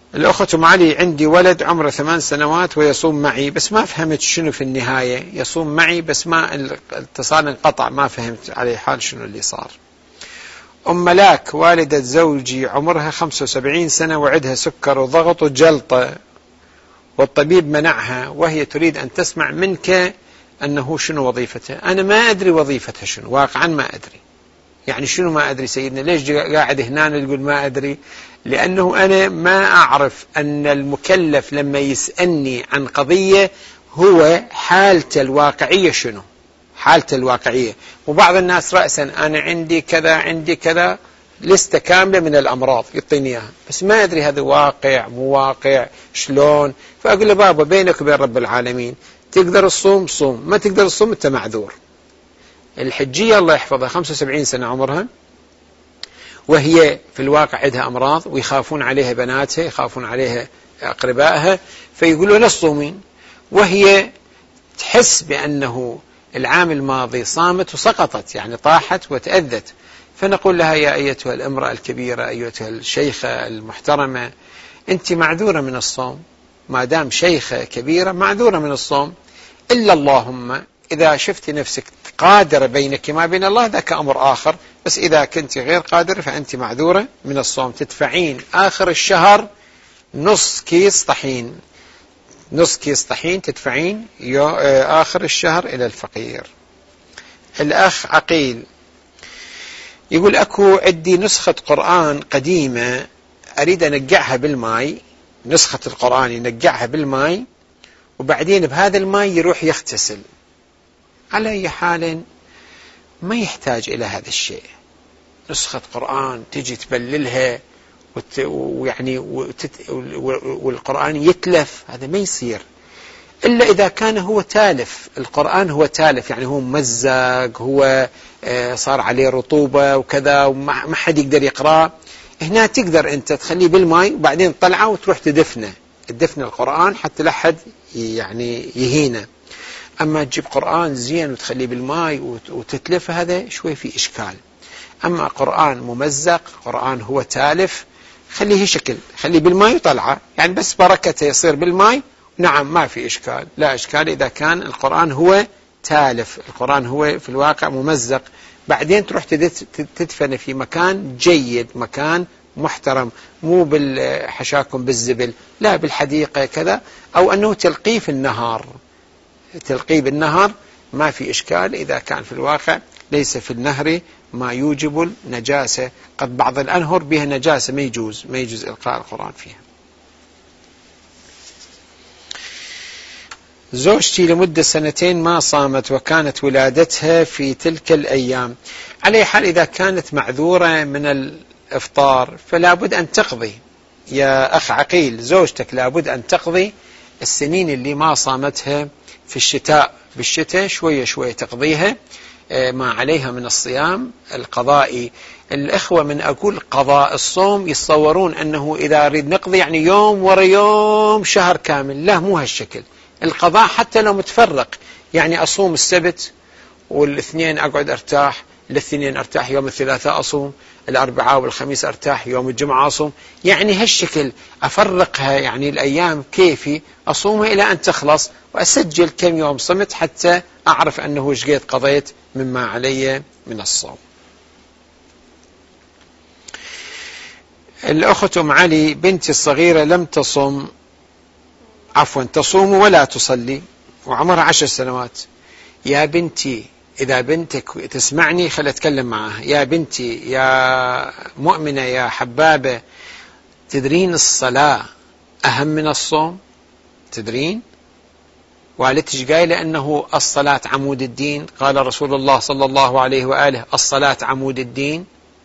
الأخت أم علي: عندي ولد عمره ثمان سنوات ويصوم معي، بس ما فهمت شنو في النهاية. يصوم معي بس ما الاتصال انقطع، ما فهمت على حال شنو اللي صار. أم ملاك: والدة زوجي عمرها خمسة وسبعين سنة وعندها سكر وضغط وجلطة، والطبيب منعها، وهي تريد أن تسمع منك أنه شنو وظيفتها. أنا ما أدري وظيفتها شنو، واقعا ما أدري. يعني شنو ما أدري سيدنا؟ ليش قاعد هنا تقول ما أدري؟ لأنه أنا ما أعرف أن المكلف لما يسألني عن قضية هو حالته الواقعية شنو، حالته الواقعية. وبعض الناس رأسا أنا عندي كذا عندي كذا، لستة كاملة من الأمراض يعطيني إياها، بس ما أدري هذا واقع مو واقع شلون. فأقول له بابا بينك وبين رب العالمين، تقدر الصوم صوم، ما تقدر الصوم أنت معذور. الحجية الله يحفظها خمسة وسبعين سنة عمرها، وهي في الواقع عندها أمراض ويخافون عليها بناتها، يخافون عليها أقربائها، فيقولوا لا تصومين، وهي تحس بأنه العام الماضي صامت وسقطت، يعني طاحت وتأذت. فنقول لها يا أيتها الامرأة الكبيرة، أيتها الشيخة المحترمة، أنت معذورة من الصوم، ما دام شيخة كبيرة معذورة من الصوم، إلا اللهم إذا شفت نفسك قادرة بينك ما بين الله ذاك أمر آخر، بس إذا كنت غير قادرة فأنت معذورة من الصوم. تدفعين آخر الشهر نص كيس طحين، نص كيس طحين تدفعين آخر الشهر إلى الفقير. الأخ عقيل يقول: أكو عندي نسخة قرآن قديمة أريد أنقعها بالماء، نسخة القرآن ينقعها بالماء وبعدين بهذا الماء يروح يغتسل. على أي حال ما يحتاج إلى هذا الشيء. نسخة قرآن تجي تبللها وت... ويعني وتت... والقرآن يتلف، هذا ما يصير إلا إذا كان هو تالف. القرآن هو تالف، يعني هو ممزق، هو صار عليه رطوبة وكذا وما حد يقدر يقرأ. هنا تقدر أنت تخليه بالماء وبعدين تطلعه وتروح تدفنه، تدفن القرآن حتى لا حد يعني يهينه. أما تجيب قرآن زين وتخليه بالماء وتتلف، هذا شوي في إشكال. أما قرآن ممزق، قرآن هو تالف، خليه شكل، خليه بالماء وطلعه، يعني بس بركته يصير بالماء، نعم ما في إشكال، لا إشكال إذا كان القرآن هو تالف، القرآن هو في الواقع ممزق. بعدين تروح تدفن في مكان جيد، مكان محترم، مو بالحشاكم بالزبل، لا بالحديقة كذا، أو أنه تلقيه في النهار، تلقيه بالنهار ما في إشكال إذا كان في الواقع ليس في النهر ما يوجب النجاسة. قد بعض الأنهر بها نجاسة ما يجوز، ما يجوز إلقاء القرآن فيها. زوجتي لمدة سنتين ما صامت وكانت ولادتها في تلك الأيام. على حال إذا كانت معذورة من الإفطار فلا بد أن تقضي. يا أخ عقيل، زوجتك لابد أن تقضي السنين اللي ما صامتها في الشتاء، بالشتاء شوية شوية تقضيها ما عليها من الصيام القضائي. الإخوة من أقول قضاء الصوم يتصورون أنه إذا أريد نقضي يعني يوم ورا يوم شهر كامل، لا مو هالشكل. القضاء حتى لو متفرق، يعني أصوم السبت والاثنين أقعد أرتاح، الاثنين أرتاح، يوم الثلاثاء أصوم، الأربعاء والخميس أرتاح، يوم الجمعة أصوم، يعني هالشكل أفرقها، يعني الأيام كيفي أصومها إلى أن تخلص وأسجل كم يوم صمت حتى أعرف أنه شقيت قضيت مما علي من الصوم. الأخت أم علي: بنتي الصغيرة لم تصم عفوا تصوم ولا تصلي وعمرها عشر سنوات. يا بنتي، إذا بنتك تسمعني خلي أتكلم معها. يا بنتي يا مؤمنة يا حبابة، تدرين الصلاة أهم من الصوم؟ تدرين؟ والدتك قايلة أنه الصلاة عمود الدين، قال رسول الله صلى الله عليه وآله الصلاة عمود الدين.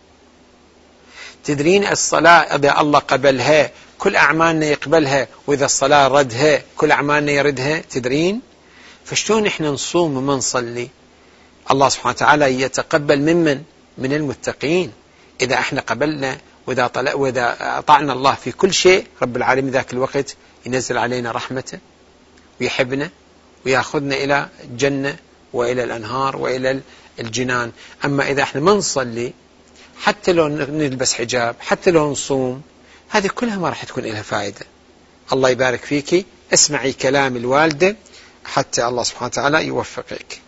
تدرين الصلاة إذا الله قبلها كل أعمالنا يقبلها، وإذا الصلاة ردها كل أعمالنا يردها. تدرين؟ فشلون إحنا نصوم وما نصلي؟ الله سبحانه وتعالى يتقبل ممن من المتقين. إذا إحنا قبلنا وإذا, طلع وإذا أطعنا الله في كل شيء، رب العالمين ذاك الوقت ينزل علينا رحمته ويحبنا ويأخذنا إلى الجنة وإلى الأنهار وإلى الجنان. أما إذا إحنا ما نصلي، حتى لو نلبس حجاب، حتى لو نصوم، هذه كلها ما راح تكون لها فائدة. الله يبارك فيك، اسمعي كلام الوالدة حتى الله سبحانه وتعالى يوفقك.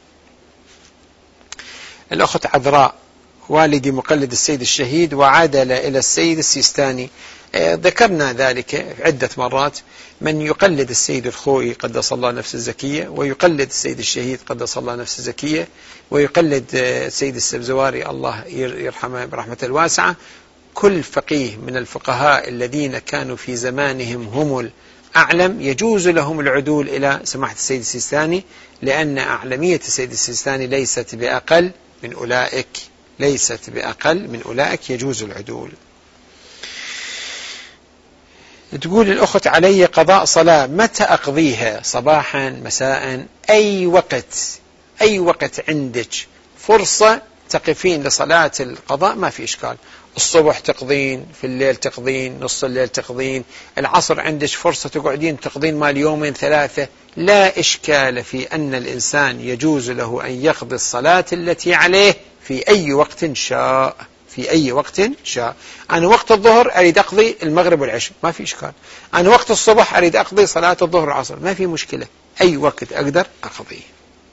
الأخت عذراء: والدي مقلد السيد الشهيد وعادل إلى السيد السيستاني. ذكرنا ذلك عدة مرات. من يقلد السيد الخوئي قدس الله نفس الزكية، ويقلد السيد الشهيد قدس الله نفس الزكية، ويقلد السيد السبزواري الله يرحمه برحمة الواسعة، كل فقيه من الفقهاء الذين كانوا في زمانهم هم الأعلم يجوز لهم العدول إلى سماحة السيد السيستاني، لأن أعلمية السيد السيستاني ليست بأقل من أولئك، ليست بأقل من أولئك، يجوز العدول. تقول الأخت: علي قضاء صلاة، متى أقضيها؟ صباحا، مساء، أي وقت، أي وقت عندك فرصة تقفين لصلاة القضاء ما في إشكال. الصبح تقضين، في الليل تقضين، نص الليل تقضين، العصر عندك فرصة تقعدين تقضين مال يومين ثلاثة، لا إشكال في أن الإنسان يجوز له أن يقضي الصلاة التي عليه في أي وقت شاء، في أي وقت شاء. أنا وقت الظهر أريد أقضي المغرب والعشاء ما في إشكال، أنا وقت الصبح أريد أقضي صلاة الظهر والعصر ما في مشكلة، أي وقت أقدر أقضيه.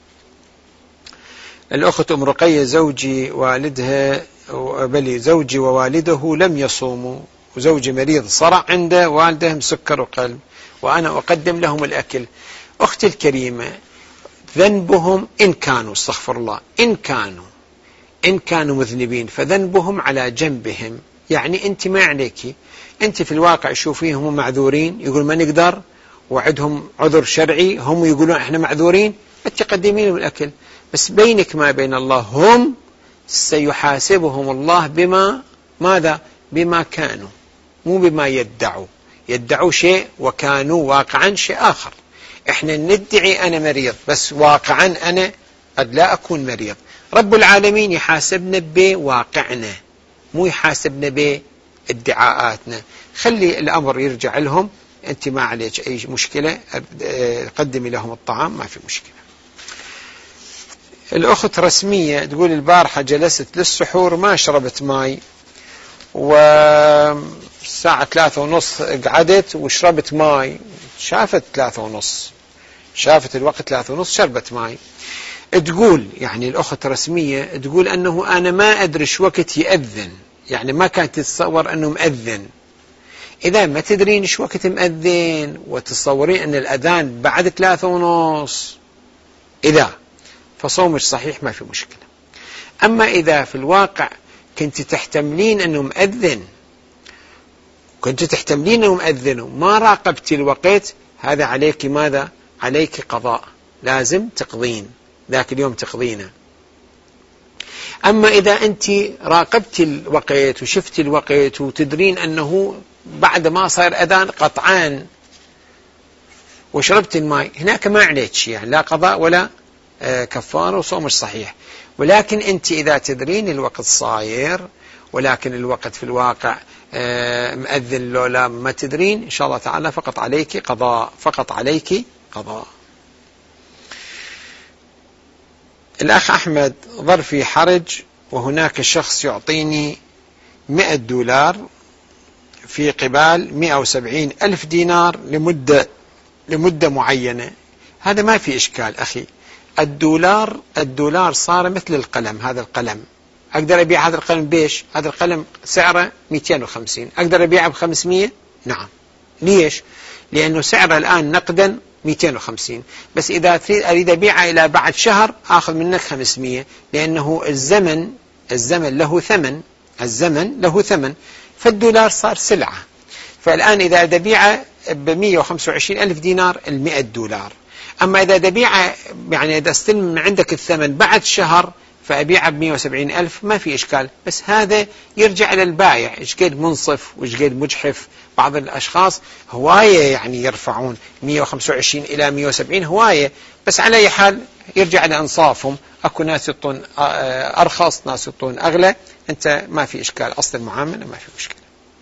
الأخت أم رقية: زوجي والدها بلي زوجي ووالده لم يصوموا، وزوجي مريض صرع عنده والدهم سكر وقلب، وأنا أقدم لهم الأكل. أختي الكريمة، ذنبهم إن كانوا، استغفر الله، إن كانوا إن كانوا مذنبين فذنبهم على جنبهم، يعني أنت ما عليك، أنت في الواقع شوفيهم معذورين، يقول ما نقدر، وعدهم عذر شرعي، هم يقولون إحنا معذورين، تقدمين لهم الأكل، بس بينك ما بين الله هم سيحاسبهم الله بما ماذا؟ بما كانوا، مو بما يدعوا. يدعوا شيء وكانوا واقعا شيء آخر. إحنا ندعي أنا مريض، بس واقعا أنا قد لا أكون مريض. رب العالمين يحاسبنا بواقعنا، مو يحاسبنا بادعاءاتنا. خلي الأمر يرجع لهم، أنت ما عليك أي مشكلة، قدمي لهم الطعام ما في مشكلة. الأخت رسمية تقول: البارحة جلست للسحور ما شربت ماي، والساعة ثلاثة ونص قعدت وشربت ماي، شافت ثلاثة ونص، شافت الوقت ثلاثة ونص شربت ماي. تقول يعني الأخت رسمية تقول أنه أنا ما أدري شو وقت يأذن، يعني ما كانت تتصور أنه مأذن. إذا ما تدرين شو وقت مأذن وتتصورين أن الأذان بعد ثلاثة ونص، إذا فصومك صحيح ما في مشكلة. أما إذا في الواقع كنت تحتملين أنه مأذن، كنت تحتملين أنه مأذن وما راقبت الوقت، هذا عليك ماذا؟ عليك قضاء، لازم تقضين ذاك اليوم تقضينه. أما إذا أنت راقبت الوقت وشفت الوقت وتدرين أنه بعد ما صار أذان قطعان وشربت الماء، هناك ما عليك يعني لا قضاء ولا كفارة وصومش صحيح. ولكن أنت إذا تدرين الوقت صاير ولكن الوقت في الواقع مأذن لو لا ما تدرين، إن شاء الله تعالى فقط عليك قضاء، فقط عليك قضاء. الأخ أحمد: ظرفي حرج وهناك شخص يعطيني مئة دولار في قبال مئة وسبعين ألف دينار لمدة لمدة معينة. هذا ما في إشكال أخي. الدولار الدولار صار مثل القلم، هذا القلم أقدر أبيع هذا القلم بيش؟ هذا القلم سعره مئتين وخمسين، أقدر أبيعه بخمسمية؟ نعم. ليش؟ لأنه سعره الآن نقدا مئتين وخمسين، بس إذا أريد أبيعه إلى بعد شهر أخذ منك خمسمية، لأنه الزمن الزمن له ثمن، الزمن له ثمن، فالدولار صار سلعة. فالآن إذا أريد أبيعه بمئة وخمسة وعشرين ألف دينار المئة دولار. أما إذا أبيعه يعني إذا استلم من عندك الثمن بعد شهر فأبيعه بمئة وسبعين ألف ما في إشكال، بس هذا يرجع إلى البائع، إيش قد منصف وإيش قد مجحف. بعض الأشخاص هواية يعني يرفعون مئة وخمسة وعشرين إلى مئة وسبعين هواية، بس على أي حال يرجع إلى أنصافهم. أكو ناس يطون أرخص، ناس يطون أغلى، أنت ما في إشكال، أصل المعاملة ما في مشكلة.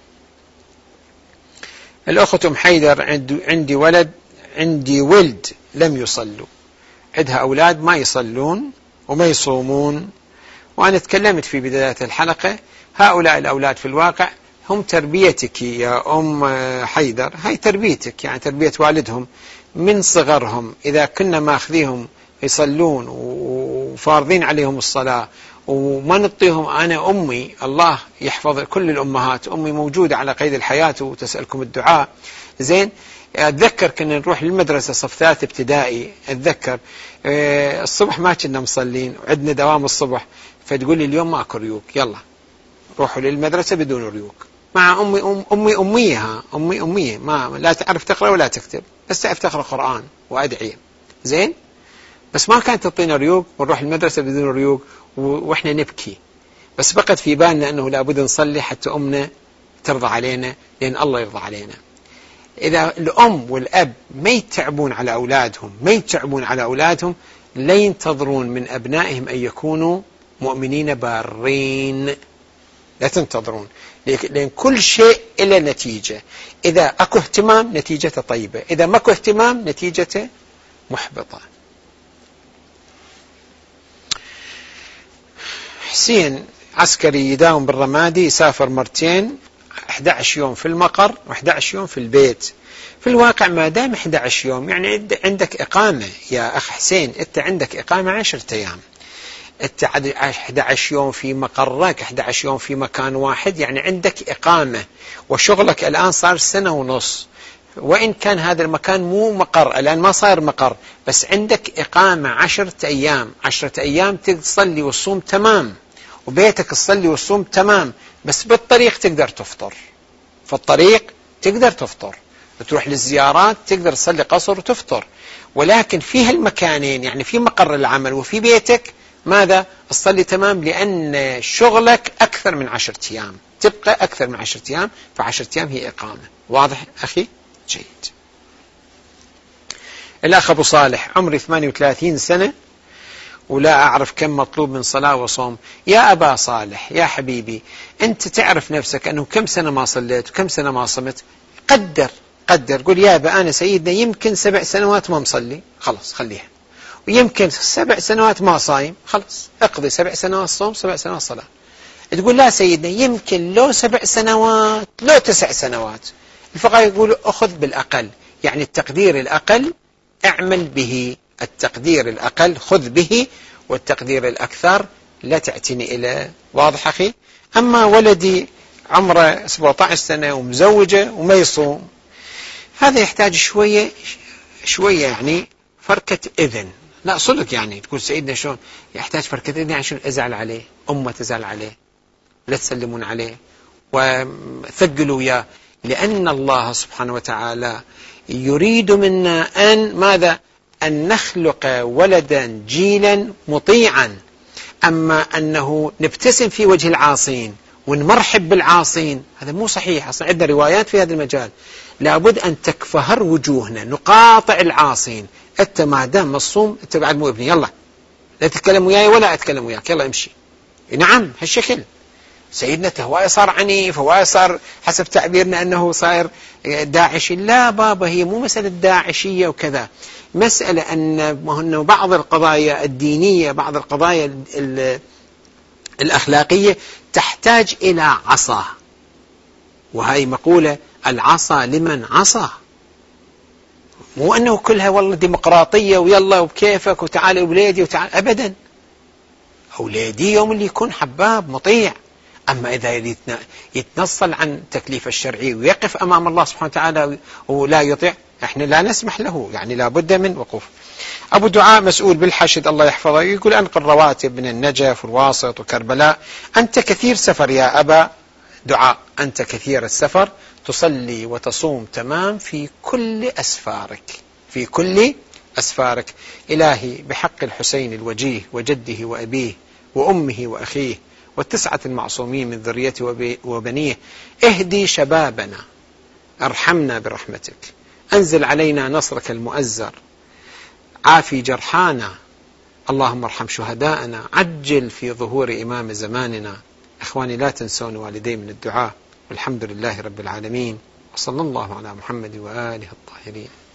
الأخت أم حيدر: عندي, عندي ولد عندي ولد لم يصلوا، عندها أولاد ما يصلون وما يصومون، وأنا تكلمت في بداية الحلقة، هؤلاء الأولاد في الواقع هم تربيتك يا أم حيدر، هاي تربيتك، يعني تربية والدهم من صغرهم. إذا كنا ماخذيهم يصلون وفارضين عليهم الصلاة وما نعطيهم، أنا أمي الله يحفظ كل الأمهات، أمي موجودة على قيد الحياة وتسألكم الدعاء. زين، أتذكر كنا نروح للمدرسة صف ثالث ابتدائي، أتذكر الصبح ما كنا مصلين وعندنا دوام الصبح، فتقول لي اليوم ماكو ريوق، يلا روحوا للمدرسة بدون ريوق. مع أمي أم أمي أميها أمي أمية ما لا تعرف تقرأ ولا تكتب، بس تعرف تقرأ قرآن وأدعية. زين، بس ما كانت تعطينا ريوق ونروح المدرسة بدون ريوق وإحنا نبكي، بس بقت في بالنا أنه لابد نصلي حتى أمنا ترضى علينا، لأن الله يرضى علينا. إذا الأم والأب ما يتعبون على أولادهم ما يتعبون على أولادهم لا ينتظرون من أبنائهم أن يكونوا مؤمنين بارين، لا تنتظرون، لأن كل شيء إلى نتيجة. إذا أكو اهتمام نتيجته طيبة، إذا ماكو اهتمام نتيجته محبطة. حسين عسكري يداوم بالرمادي، يسافر مرتين، أحد عشر يوم في المقر وأحد عشر يوم في البيت. في الواقع ما دام أحد عشر يوم يعني عندك إقامة يا أخ حسين، أنت عندك إقامة عشرة أيام، أنت أحد عشر يوم في مقرك، أحد عشر يوم في مكان واحد، يعني عندك إقامة، وشغلك الآن صار سنة ونص، وإن كان هذا المكان مو مقر الآن ما صار مقر، بس عندك إقامة عشرة أيام. عشرة أيام تصلي والصوم تمام، وبيتك تصلي والصوم تمام، بس بالطريق تقدر تفطر، في الطريق تقدر تفطر، تروح للزيارات تقدر تصلي قصر وتفطر. ولكن في هالمكانين، يعني في مقر العمل وفي بيتك، ماذا؟ تصلي تمام، لأن شغلك أكثر من عشرة أيام، تبقى أكثر من عشرة أيام، فعشرة أيام هي إقامة. واضح أخي؟ جيد. الأخ أبو صالح، عمري ثمانية وثلاثين سنة ولا أعرف كم مطلوب من صلاة وصوم. يا أبا صالح يا حبيبي، أنت تعرف نفسك أنه كم سنة ما صليت وكم سنة ما صمت، قدر قدر قل يا أبا أنا سيدنا يمكن سبع سنوات ما مصلي، خلاص خليها، ويمكن سبع سنوات ما صايم، خلاص اقضي سبع سنوات صوم سبع سنوات صلاة. تقول لا سيدنا يمكن لو سبع سنوات لو تسع سنوات، الفقهاء يقولوا أخذ بالأقل، يعني التقدير الأقل اعمل به، التقدير الأقل خذ به، والتقدير الأكثر لا تعتني إلى. واضح أخي؟ أما ولدي عمره سبعة عشر سنة ومزوجة وما يصوم، هذا يحتاج شوية شوية يعني فركة إذن. لا صدق، يعني تقول سيدنا شلون يحتاج فركة إذن، يعني شلون أزعل عليه، أمه تزعل عليه، لا تسلمون عليه وثقلوا يا، لأن الله سبحانه وتعالى يريد منا أن ماذا؟ أن نخلق ولدا جيلا مطيعا. أما أنه نبتسم في وجه العاصين ونمرحب بالعاصين، هذا مو صحيح. أصلا عندنا روايات في هذا المجال، لابد أن تكفهر وجوهنا، نقاطع العاصين. أنت ما دام مصوم أنت بعد مو ابني، يلا لا تتكلم وياي ولا أتكلم وياك، يلا امشي. نعم هالشكل. سيدنا هواي صار عنيف، هواي صار حسب تعبيرنا أنه صار داعشي. لا بابا، هي مو مسألة داعشية وكذا، مسألة أن بعض القضايا الدينية بعض القضايا الأخلاقية تحتاج إلى عصا، وهي مقولة العصا لمن عصى، مو أنه كلها والله ديمقراطية ويلا وبكيفك وتعالي أولادي وتعالي، أبدا. أولادي يوم اللي يكون حباب مطيع، أما إذا يتنصل عن تكليف الشرعي ويقف أمام الله سبحانه وتعالى ولا يطيع، إحنا لا نسمح له، يعني لا بد من وقوف. أبو دعاء مسؤول بالحشد الله يحفظه، يقول أنقل رواتب من النجف والواسط وكربلاء. أنت كثير سفر يا أبا دعاء، أنت كثير السفر، تصلي وتصوم تمام في كل أسفارك، في كل أسفارك. إلهي بحق الحسين الوجيه وجده وأبيه وأمه وأخيه والتسعة المعصومين من ذريته وبنيه، اهدي شبابنا، ارحمنا برحمتك، أنزل علينا نصرك المؤزر، عافي جرحانا، اللهم ارحم شهداءنا، عجل في ظهور إمام زماننا. إخواني لا تنسون والدي من الدعاء، والحمد لله رب العالمين، وصلى الله على محمد وآله الطاهرين.